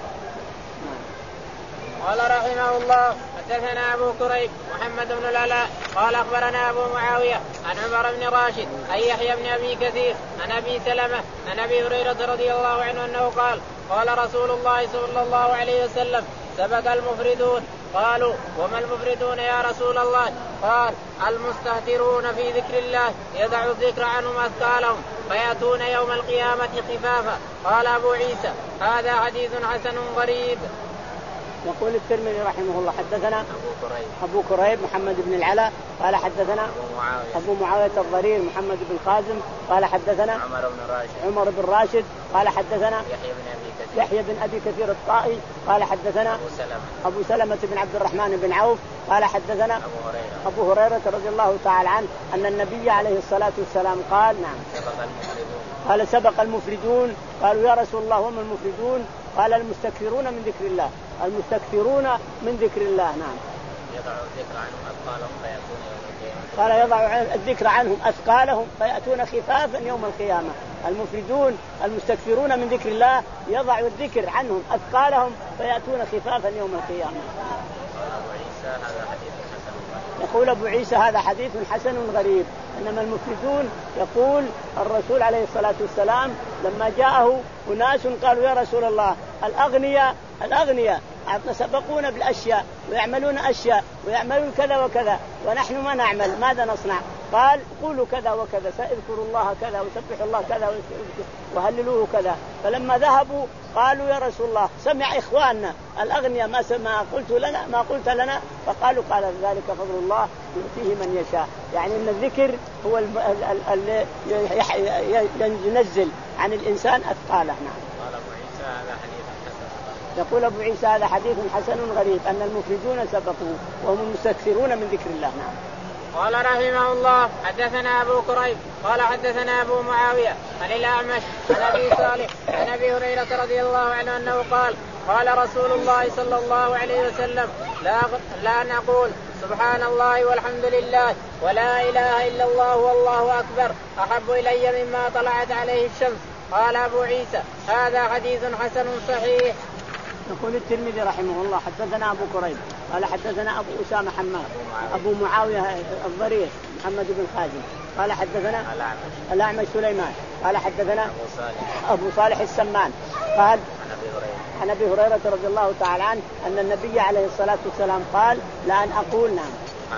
قال رحمه الله حدثنا أبو كريب محمد بن العلاء قال أخبرنا أبو معاوية عن عمر بن راشد عن يحيى بن أبي كثير عن أبي سلمة عن أبي هريرة رضي الله عنه أنه قال قال رسول الله صلى الله عليه وسلم سبق المفردون. قالوا وما المفردون يا رسول الله؟ قال المستهترون في ذكر الله يدع الذكر عنهم أثقالهم فيأتون يوم القيامة خفافا. قال أبو عيسى هذا حديث حسن غريب. يقول الترمذي رحمه الله حدثنا أبو كريب, أبو كريب محمد بن العلاء قال حدثنا أبو معاوية, أبو معاوية الضرير محمد بن خازم قال حدثنا عمر بن راشد, عمر بن راشد قال حدثنا يحيى بن أبي كثير, يحيى بن أبي كثير الطائي قال حدثنا أبو سلمة, أبو سلمة بن عبد الرحمن بن عوف قال حدثنا أبو هريرة, أبو هريرة رضي الله تعالى عنه أن النبي عليه الصلاة والسلام قال نعم سبق المفردون. قال سبق المفردون. قالوا يا رسول الله وما المفردون؟ قال المستكثرون من ذكر الله، المستكثرون من ذكر الله. نعم يضع الذكر عنهم أثقالهم فيأتون يوم القيامة. قال يضع الذكر عنهم أثقالهم فيأتون خفافا يوم القيامة. المفردون المستكثرون من ذكر الله يضع الذكر عنهم أثقالهم فيأتون خفافا يوم القيامة. يقول أبو عيسى هذا حديث حسن غريب. إنما المفردون يقول الرسول عليه الصلاة والسلام لما جاءه أناس قالوا يا رسول الله الأغنياء الأغنياء سبقونا بالأشياء ويعملون أشياء ويعملون كذا وكذا ونحن ما نعمل، ماذا نصنع؟ قال قولوا كذا وكذا، ساذكروا الله كذا وسبحوا الله كذا وهللوه كذا. فلما ذهبوا قالوا يا رسول الله سمع إخواننا الأغنياء ما سمع قلت لنا ما قلت لنا، فقالوا قال ذلك فضل الله يؤتيه من يشاء. يعني أن الذكر هو الذي ينزل عن الإنسان أثقاله. نعم. قال أبو عيسى هذا حديث حسن. يقول أبو عيسى هذا حديث حسن غريب أن المفردون سبقوا وهم المستكثرون من ذكر الله. نعم. قال رحمه الله حدثنا أبو كريب قال حدثنا أبو معاوية عن الأعمش عن أبي صالح عن أبي هريرة رضي الله عنه أنه قال قال رسول الله صلى الله عليه وسلم لا, لا نقول سبحان الله والحمد لله ولا إله إلا الله والله أكبر أحب إلي مما طلعت عليه الشمس. قال أبو عيسى هذا حديث حسن صحيح. يقول الترمذي رحمه الله حدثنا أبو كريب قال حدثنا أبو أسامة حماد أبو معاوية الضرير محمد بن خازم قال حدثنا الأعمش سليمان قال حدثنا أبو صالح, أبو صالح السمان قال عن أبي هريرة رضي الله تعالى عنه أن النبي عليه الصلاة والسلام قال لأن أقول نعم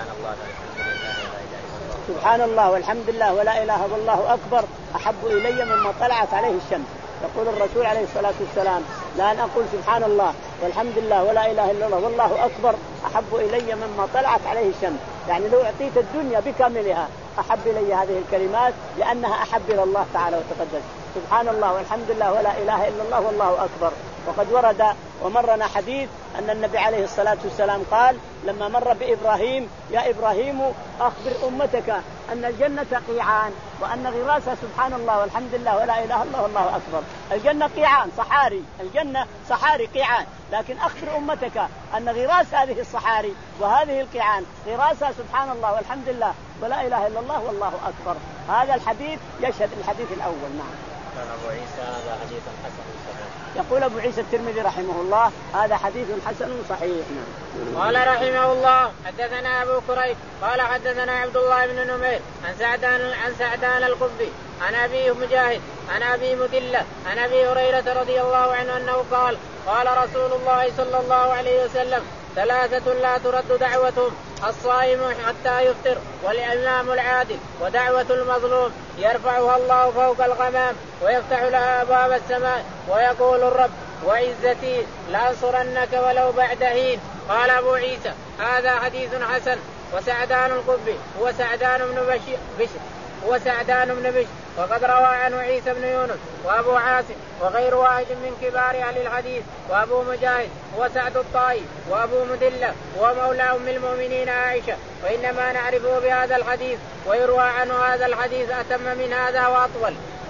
سبحان الله والحمد لله ولا إله إلا الله أكبر أحب إلي مما طلعت عليه الشمس. يقول الرسول عليه الصلاة والسلام لأن أقول سبحان الله والحمد لله ولا إله إلا الله والله أكبر أحب إلي مما طلعت عليه الشمس. يعني لو أعطيت الدنيا بكاملها أحب إلي هذه الكلمات لأنها أحب إلى الله تعالى وتقدس. سبحان الله والحمد لله ولا إله إلا الله والله أكبر. وقد ورد ومرنا حديث أن النبي عليه الصلاة والسلام قال لما مر بإبراهيم يا إبراهيم أخبر أمتك أن الجنة قيعان وأن غراسها سبحان الله والحمد لله ولا إله إلا الله والله أكبر. الجنة قيعان صحاري، الجنة صحاري قيعان، لكن أخبر أمتك أن غراس هذه الصحاري وهذه القيعان غراسها سبحان الله والحمد لله ولا إله إلا الله والله أكبر. هذا الحديث يشهد الحديث الأول. نعم. قال أبو عيسى هذا حديث حسن صحيح. يقول أبو عيسى الترمذي رحمه الله هذا حديث حسن صحيح. نعم. قال رحمه الله حدثنا أبو كريب قال حدثنا عبد الله بن نمير عن سعدان عن سعدان القبي عن أبي مجاهد عن أبي مدلة عن أبي هريرة رضي الله عنه أنه قال قال رسول الله صلى الله عليه وسلم ثلاثة لا ترد دعوتهم الصائم حتى يفطر والإمام العادل ودعوة المظلوم يرفعها الله فوق الغمام ويفتح لها أبواب السماء ويقول الرب وعزتي لأنصرنك ولو بعد حين. قال أبو عيسى هذا حديث حسن. وسعدان القبي هو سعدان بن بشير بشر هو سعدان بن بشر وقد روى عنه عيسى بن يونس وأبو عاصم وغير واحد من كبار أهل الحديث. وأبو مجاهد هو سعد الطائي وأبو مدلة هو مولى أم المؤمنين عائشة. وإنما نعرفه بهذا الحديث ويروى عنه هذا الحديث أتم من هذا وأطول.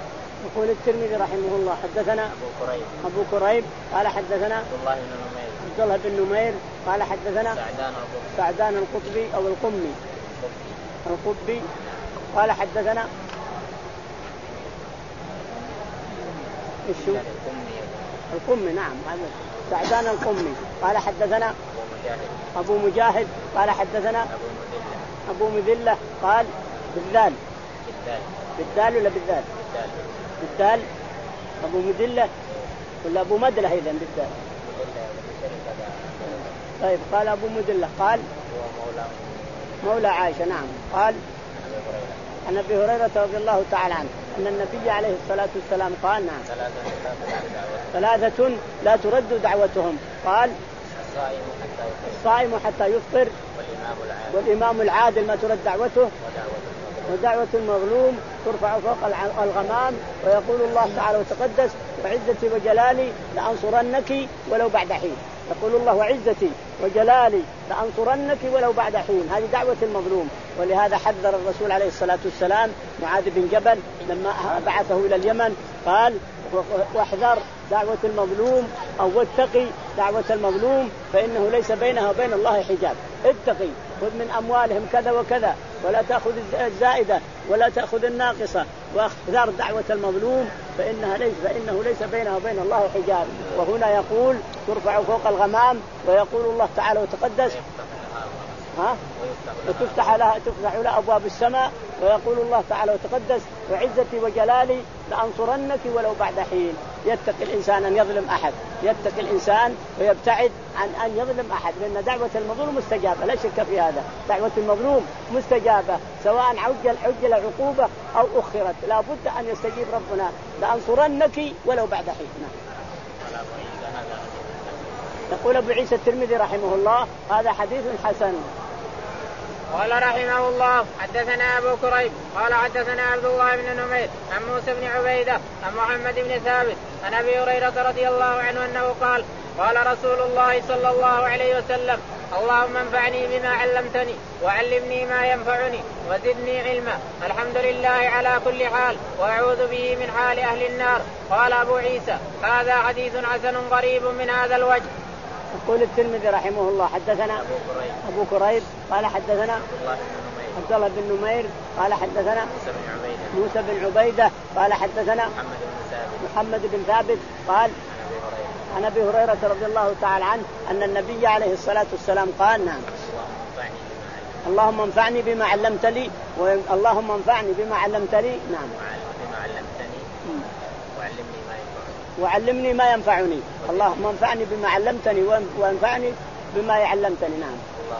يقول الترمذي رحمه الله حدثنا أبو كريب أبو كريب قال حدثنا عبد الله بن نمير عبد الله بن نمير قال حدثنا سعدان القطبي سعدان القطبي أو القمي القطبي قال حدثنا الشو القمي نعم هذا سعدان القمي قال حدثنا أبو مجاهد أبو مجاهد قال حدثنا أبو مذلة أبو مذلة قال بالذال بالدال بالذال ولا بالذال بالدال بالذال أبو مذلة ولا أبو مدلة إذا بالذال طيب قال أبو مذلة قال هو مولى مولى عائشة نعم قال عن أبي هريرة رضي الله تعالى عنه أن النبي عليه الصلاة والسلام قال نعم ثلاثة لا ترد دعوتهم قال الصائم حتى يفطر والإمام العادل ما ترد دعوته ودعوة المظلوم ترفع فوق الغمام ويقول الله تعالى وتقدس وعزتي وجلالي لأنصرنك ولو بعد حين يقول الله وعزتي وجلالي لأنصرنك ولو بعد حين هذه دعوة المظلوم. ولهذا حذر الرسول عليه الصلاة والسلام معاذ بن جبل لما بعثه إلى اليمن قال واحذر دعوة المظلوم أو واتقي دعوة المظلوم فإنه ليس بينها وبين الله حجاب. اتقي خذ من أموالهم كذا وكذا ولا تأخذ الزائدة ولا تأخذ الناقصة واحذر دعوة المظلوم فإنها ليس فإنه ليس بينها وبين الله حجاب. وهنا يقول ترفع فوق الغمام ويقول الله تعالى وتقدس ها وتفتح لها تفتح لها أبواب السماء ويقول الله تعالى وتقدس وعزتي وجلالي لأنصرنك ولو بعد حين. يتقي الإنسان أن يظلم أحد يتقي الإنسان ويبتعد عن أن يظلم أحد لأن دعوة المظلوم مستجابة لا شك في هذا. دعوة المظلوم مستجابة سواء عجل عجل عقوبة أو أخرت لا بد أن يستجيب ربنا لأنصرنك ولو بعد حين. يقول أبو عيسى الترمذي رحمه الله هذا حديث حسن. قال رحمه الله حدثنا أبو كريب قال حدثنا عبد الله بن نمير عن موسى بن عبيدة عن محمد بن ثابت عن أبي هريرة رضي الله عنه أنه قال قال رسول الله صلى الله عليه وسلم اللهم انفعني بما علمتني وعلمني ما ينفعني وزدني علما الحمد لله على كل حال وأعوذ به من حال أهل النار. قال أبو عيسى هذا حديث حسن غريب من هذا الوجه. يقول الترمذي رحمه الله حدثنا أبو كريب, أبو كريب قال حدثنا عبد الله بن نمير قال حدثنا موسى بن عبيدة قال حدثنا محمد بن ثابت قال عن أبي هريرة رضي الله تعالى عنه أن النبي عليه الصلاة والسلام قال نعم اللهم انفعني بما علمتني اللهم انفعني بما علمتني نعم وعلمني ما ينفعني اللهم انفعني بما علمتني وانفعني بما علمتني نعم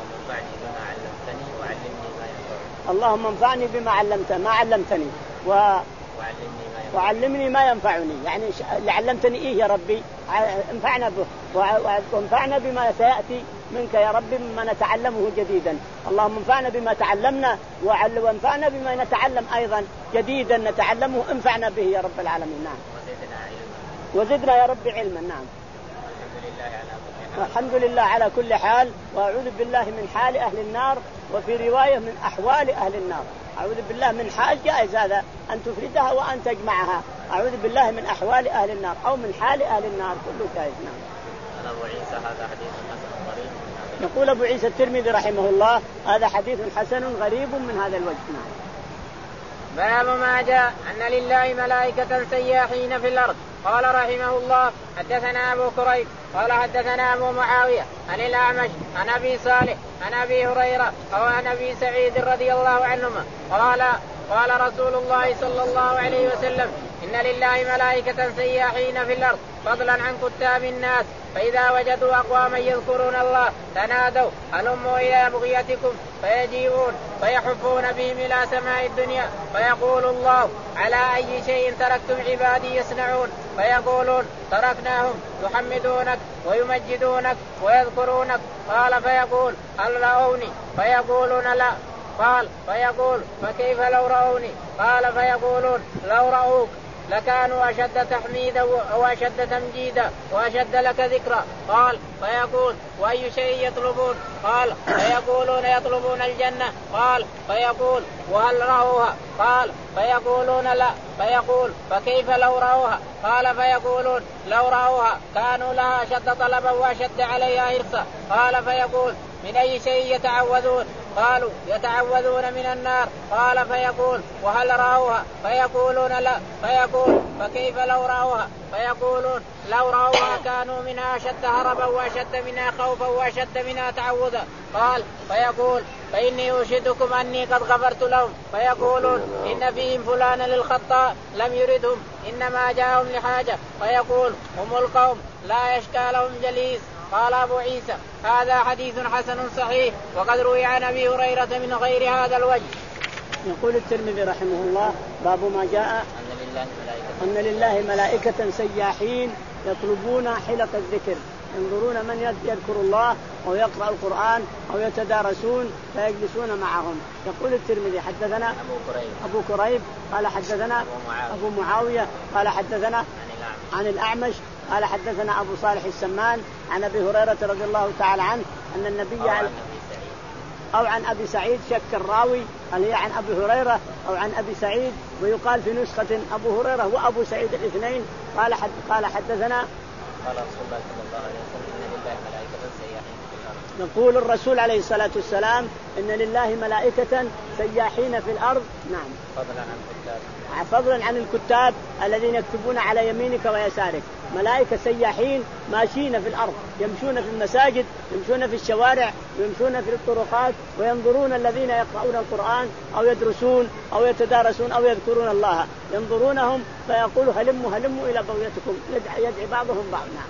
اللهم انفعني بما علمتني ما علمتني و... وعلمني ما ينفعني يعني اللي علمتني إيه يا ربي انفعنا به وانفعنا بما سيأتي منك يا رب مما نتعلمه جديدا. اللهم انفعنا بما تعلمنا وانفعنا بما نتعلم أيضا جديدا نتعلمه انفعنا به يا رب العالمين. نعم وزدنا يا رب علما. نعم الحمد لله على كل حال وأعوذ بالله من حال أهل النار وفي رواية من أحوال أهل النار. أعوذ بالله من حال جائز هذا أن تفردها وأن تجمعها أعوذ بالله من أحوال أهل النار أو من حال أهل النار كله جائز. نعم أبو عيسى هذا حديث حسن غريب. يقول أبو عيسى الترمذي رحمه الله هذا حديث حسن غريب من هذا الوجه. نعم باب ما جاء أن لله ملائكة سياحين في الأرض. قال رحمه الله حدثنا أبو كريب قال حدثنا أبو معاوية عن الأعمش عن أبي صالح عن أبي هريرة أو عن أبي سعيد رضي الله عنهما قال قال رسول الله صلى الله عليه وسلم إن لله ملائكة سياحين في الأرض فضلا عن كتاب الناس فإذا وجدوا أقواما يذكرون الله تنادوا هلموا إلى بغيتكم فيجيئون فيحفون بهم إلى سماء الدنيا فيقول الله على أي شيء تركتم عبادي يصنعون فيقولون تركناهم يحمدونك ويمجدونك ويذكرونك. قال فيقول هل رأوني فيقولون لا. قال فيقول فكيف لو رأوني قال فيقولون لو رأوك لكانوا أشد تحميدا وأشد تمجيدا وأشد لك ذكرا. قال فيقول وأي شيء يطلبون؟ قال فيقولون يطلبون الجنة. قال فيقول وهل رأوها؟ قال فيقولون لا. فيقول فكيف لو رأوها؟ قال فيقولون لو رأوها كانوا لها أشد طلبا وأشد عليها حرصا. قال فيقول من أي شيء يتعوذون؟ قالوا يتعوذون من النار. قال فيقول وهل رأوها؟ فيقولون لا. فيقول فكيف لو رأوها؟ فيقولون لو رأوها كانوا منها أشد هربا وأشد منها خوفا وأشد منها تعوذا. قال فيقول فإني أشهدكم أني قد غفرت لهم. فيقولون إن فيهم فلانا للخطاء لم يردهم إنما جاءهم لحاجة. فيقول هم القوم لا يشكى لهم جليس. قال أبو عيسى هذا حديث حسن صحيح وقد روي عن أبي هريرة من غير هذا الوجه. يقول الترمذي رحمه الله باب ما جاء أن لله ملائكة سياحين يطلبون حلق الذكر ينظرون من يذكر الله أو يقرأ القرآن أو يتدارسون فيجلسون معهم. يقول الترمذي حدثنا أبو كريب, أبو كريب قال حدثنا أبو معاوية, أبو معاوية قال حدثنا عن الأعمش قال حدثنا أبو صالح السمان عن أبي هريرة رضي الله تعالى عنه أن النبي عن أو عن أبي سعيد شك الراوي هل هي عن أبي هريرة أو عن أبي سعيد ويقال في نسخة أبو هريرة وأبو سعيد الاثنين. قال حد قال حدثنا قال رسول الله صلى الله عليه وسلم إن لله ملائكة سياحين في الأرض. يقول الرسول عليه الصلاة والسلام إن لله ملائكة سياحين في الأرض. نعم فضلا عن الكتاب فضلا عن الكتاب الذين يكتبون على يمينك ويسارك. ملائكة سياحين ماشيين في الأرض يمشون في المساجد يمشون في الشوارع يمشون في الطرقات وينظرون الذين يقرؤون القرآن أو يدرسون أو يتدارسون أو يذكرون الله ينظرونهم فيقولوا هلموا هلموا إلى بغيتكم يدعي بعضهم بعض. نعم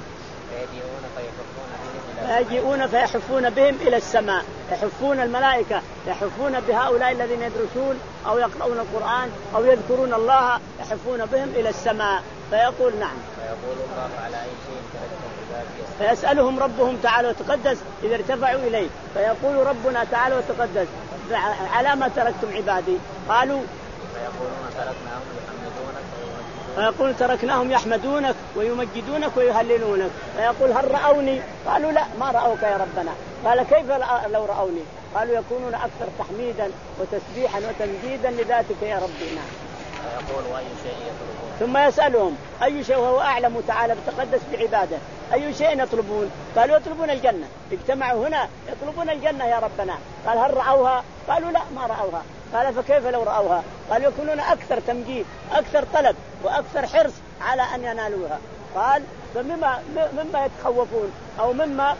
فيجيئون فيحفون بهم إلى السماء يحفون الملائكة يحفون بهؤلاء الذين يدرسون أو يقرؤون القرآن أو يذكرون الله يحفون بهم إلى السماء. فيقول نعم فيقول الله على أي شيء تركتم عبادي فيسألهم ربهم تعالى وتقدس إذا ارتفعوا إليه فيقول ربنا تعالى وتقدس على ما تركتم عبادي؟ قالوا فيقولون تركناهم يحمدونك فيقول تركناهم يحمدونك ويمجدونك ويهللونك. فيقول هل رأوني؟ قالوا لا ما رأوك يا ربنا. قال كيف لو رأوني؟ قالوا يكونون أكثر تحميدا وتسبيحا وتمجيدا لذاتك يا ربنا. فيقول وأي شيء يطلبون؟ ثم يسألهم أي شيء وهو أعلم تعالى بتقدس بعباده أي شيء يطلبون؟ قالوا يطلبون الجنة. اجتمعوا هنا يطلبون الجنة يا ربنا. قال هل رأوها؟ قالوا لا ما رأوها. قال فكيف لو رأوها؟ قال يكونون أكثر تمجيد أكثر طلب وأكثر حرص على أن ينالوها. قال فمما مما يتخوفون أو مما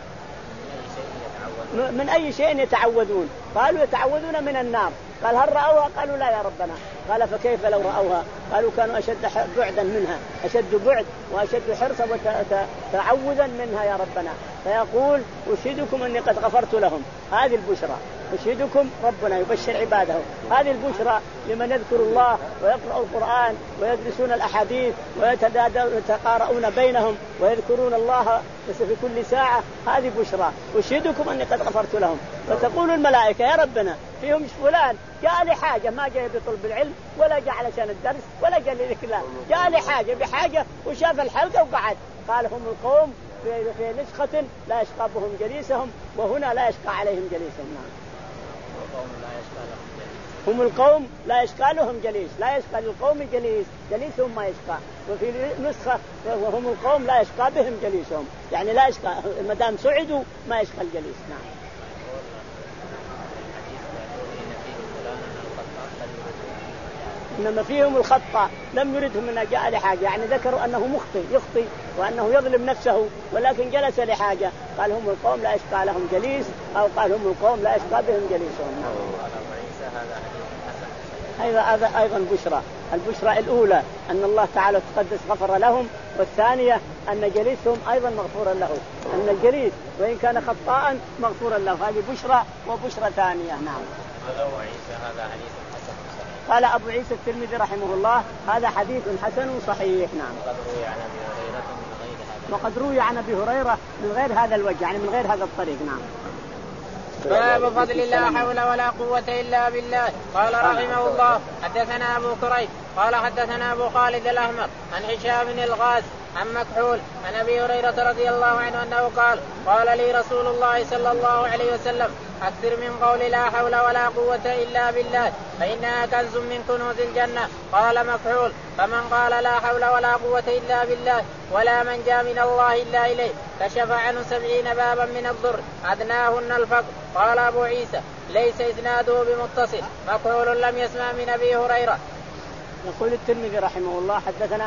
من أي شيء يتعوذون؟ قالوا يتعوذون من النار. قال هل رأوها؟ قالوا لا يا ربنا. قال فكيف لو رأوها؟ قالوا كانوا أشد بعدا منها أشد بعد وأشد حرصا وتعوذا منها يا ربنا. فيقول أشهدكم أني قد غفرت لهم. هذه البشرى أشهدكم ربنا يبشر عباده هذه البشرى لمن يذكر الله ويقرأ القرآن ويدرسون الأحاديث ويتقارؤون بينهم ويذكرون الله في كل ساعة. هذه بشرى أشهدكم أني قد غفرت لهم. فتقول الملائكة يا ربنا فيهم فلان جاء لي حاجة ما جاء بطلب العلم ولا جاء علشان الدرس ولا جاء لذكر الله جاء لي حاجة بحاجة وشاف الحلقة وقعد. قال هم القوم في نسخة لا يشقى بهم جليسهم وهنا لا يشقى عليهم جليسهم. هم القوم لا يشقى لهم جليس لا يشقى للقوم جليس جليسهم ما يشقى. وفي نسخة وهم القوم لا يشقى بهم جليسهم يعني لا يشقى مدام سعدوا ما يشقى الجليس. نعم إنما فيهم الخطأ لم يردهم من جاء لحاجة يعني ذكروا أنه مخطئ يخطئ وأنه يظلم نفسه ولكن جلس لحاجة. قال هم القوم لا يشقى لهم جليس أو قال هم القوم لا يشقى بهم جليسهم. هذا أيضا بشرى. البشرى الأولى أن الله تعالى تقدس غفر لهم والثانية أن جليسهم أيضا مغفورا له أن الجليس وإن كان خطاء مغفورا له. هذه بشرى وبشرى ثانية. نعم قال أبو عيسى الترمذي رحمه الله هذا حديث حسن صحيح. نعم وقد روي عن أبي هريرة من غير هذا الوجه يعني من غير هذا الطريق. نعم باب فضل لا حول ولا قوة إلا بالله. قال رحمه الله حدثنا أبو كريب قال حدثنا ابو خالد الاحمر عن هشام بن الغاز عن مكحول عن ابي هريره رضي الله عنه انه قال قال لي رسول الله صلى الله عليه وسلم اكثر من قول لا حول ولا قوه الا بالله فانها كنز من كنوز الجنه. قال مكحول فمن قال لا حول ولا قوه الا بالله ولا من جاء من الله الا اليه كشف عنه سبعين بابا من الضر ادناهن الفقر. قال ابو عيسى ليس اسناده بمتصل مكحول لم يسمع من ابي هريره. يقول الترمذي رحمه الله حدثنا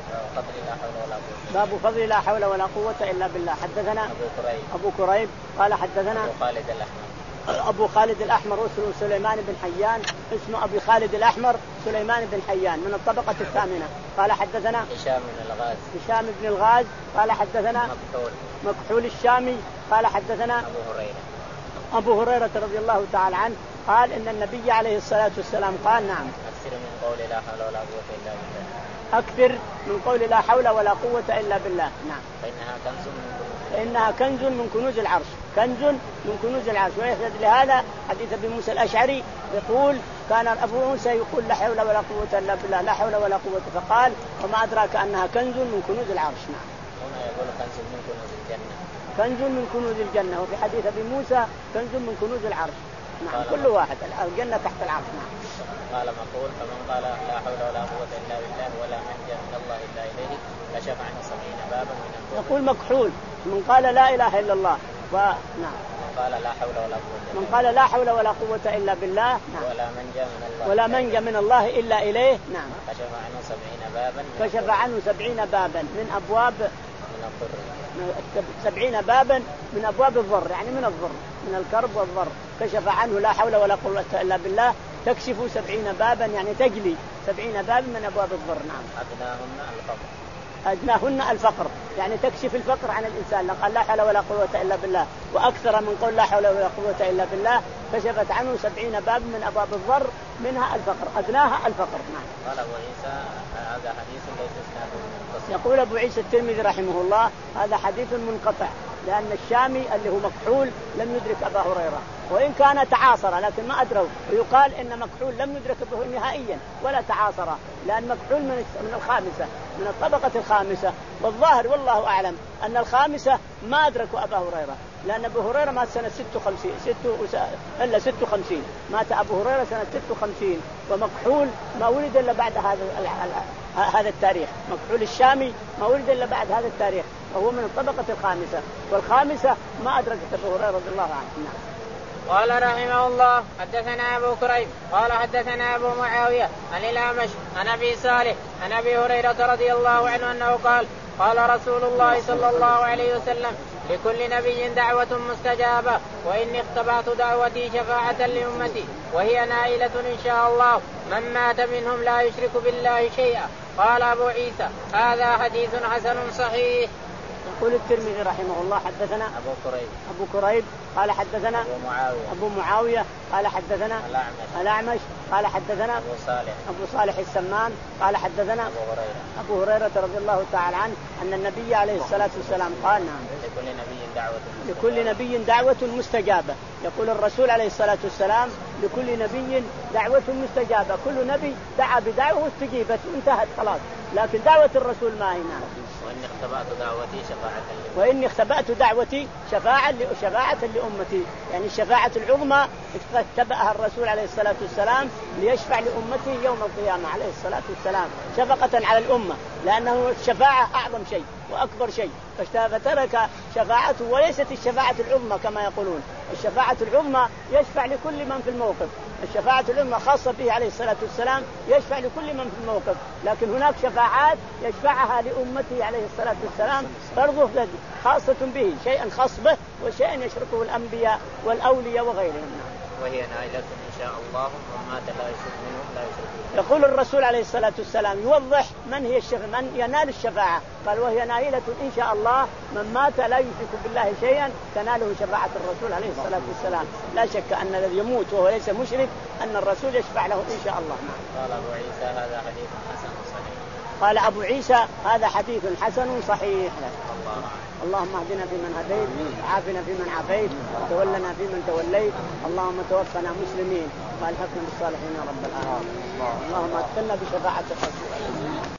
باب فضل لا حول ولا قوة إلا بالله. حدثنا أبو كريب, أبو كريب قال حدثنا أبو خالد الأحمر أبو خالد الأحمر اسمه سليمان بن حيان اسمه أبي خالد الأحمر سليمان بن حيان من الطبقة الثامنة. قال حدثنا هشام بن الغاز هشام بن الغاز قال حدثنا مكحول مكحول الشامي قال حدثنا أبو هريرة أبو هريرة رضي الله تعالى عنه قال إن النبي عليه الصلاة والسلام قال نعم أكثر من قول لا حول ولا قوة إلا بالله أكثر من قول لا حول ولا قوة إلا بالله. نعم فإنها كنز من كنوز فإنها كنز من كنوز العرش كنز من كنوز العرش. ويحدث لهذا حديث أبي موسى الأشعري يقول كان أبو موسى يقول لا حول ولا قوة إلا بالله لا حول ولا قوة فقال وما أدراك أنها كنز من كنوز العرش. نعم هنا يقول كنز من كنوز الجنة كنز من كنوز الجنة. وفي حديث أبي موسى كنز من كنوز العرش. نعم كل واحد الجنة تحت العرش. نعم قال مقول فمن قال لا حول ولا قوة إلا بالله ولا منجا من الله إلا إليه كشف عنه سبعين بابا من الضر. يقول مكحول من قال لا إله إلا الله و... نعم من قال لا حول ولا قوة من قال لا حول ولا قوة إلا بالله. نعم ولا منجا من الله ولا منجا من الله إلا إليه. نعم كشف عنه سبعين بابا كشف عنه سبعين بابا من أبواب من الضر سبعين بابا من أبواب الضر يعني من الضر من الكرب والضر. كشف عنه لا حول ولا قوة إلا بالله تكشف سبعين بابا يعني تجلي سبعين بابا من أبواب الضر. نعم أدناهن الفقر أدناهن الفقر يعني تكشف الفقر عن الإنسان. قال لا حول ولا قوة إلا بالله وأكثر من قول لا حول ولا قوة إلا بالله كشفت عنه سبعين باب من أبواب الضر منها الفقر أدناها الفقر. نعم قال أبو عيسى هذا حديث ليس اسناده منقطع. يقول أبو عيسى الترمذي رحمه الله هذا حديث منقطع لأن الشامي اللي هو مكحول لم يدرك أبا هريرة وإن كان تعاصر لكن ما أدروا. ويقال إن مكحول لم يدرك به نهائيا ولا تعاصر لأن مكحول من الخامسة من الطبقة الخامسة. والظاهر والله أعلم أن الخامسة ما أدركوا أبا هريرة لأن أبو هريرة مات سنة ست وخمسين ست إلا ست وخمسين مات أبو هريرة سنة ست وخمسين ومكحول ما ولد إلا بعد هذا هذا التاريخ. مكحول الشامي ما ولد إلا بعد هذا التاريخ وهو من الطبقة الخامسة والخامسة ما أدركت أبو هريرة رضي الله عنه. قال رحمه الله حدثنا أبو كريب قال حدثنا أبو معاوية عن الأعمش عن أبي صالح عن أبي هريرة رضي الله عنه أنه قال قال رسول الله صلى الله عليه وسلم لكل نبي دعوة مستجابة وإني اختبأت دعوتي شفاعة لأمتي وهي نائلة إن شاء الله من مات منهم لا يشرك بالله شيئا. قال أبو عيسى هذا حديث حسن صحيح. يقول الترمذي رحمه الله حدثنا أبو كريب أبو كريب قال حدثنا أبو معاوية أبو معاوية قال حدثنا الأعمش الأعمش قال حدثنا أبو صالح أبو صالح السمان قال حدثنا أبو هريرة أبو هريرة رضي الله تعالى عنه أن النبي عليه الصلاة والسلام قال نعم لكل نبي دعوة لكل نبي دعوة مستجابة. يقول الرسول عليه الصلاة والسلام لكل نبي دعوة مستجابة كل نبي دعا بدعوة واستجيبت وانتهت خلاص لكن دعوة الرسول ما هي. نعم وإني اختبأت دعوتي شفاعة وإني اختبأت دعوتي شفاعة شفاعة لأمتي يعني الشفاعة العظمى اختبأها الرسول عليه الصلاة والسلام ليشفع لأمته يوم القيامة عليه الصلاة والسلام شفقة على الأمة لأنه الشفاعة أعظم شيء وأكبر شيء فترك شفاعته وليست الشفاعة العظمى كما يقولون. الشفاعة العظمى يشفع لكل من في الموقف. الشفاعة العظمى خاصة به عليه الصلاة والسلام يشفع لكل من في الموقف لكن هناك شفاعات يشفعها لأمته عليه الصلاة والسلام برضه خاصة به شيئا خاص به وشيئا يشركه الأنبياء والأولياء وغيرهم. وهي نائلة إن شاء الله ومن مات لا يشرك منهم لا يشرك. يقول الرسول عليه الصلاة والسلام يوضح من هي الشفاعة من ينال الشفاعة قال وهي نائلة إن شاء الله من مات لا يشرك بالله شيئا تناله شفاعة الرسول عليه الصلاة والسلام. لا شك أن الذي يموت وهو ليس مشرك أن الرسول يشفع له إن شاء الله. قال أبو عيسى هذا حديث حسن صحيح. قال أبو عيسى هذا حديث حسن صحيح. الله اللهم اهدنا فيمن هديت وعافنا فيمن عافيت وتولنا فيمن توليت اللهم توفنا مسلمين والحقنا بالصالحين يا رب العالمين اللهم ادخلنا بشفاعتك.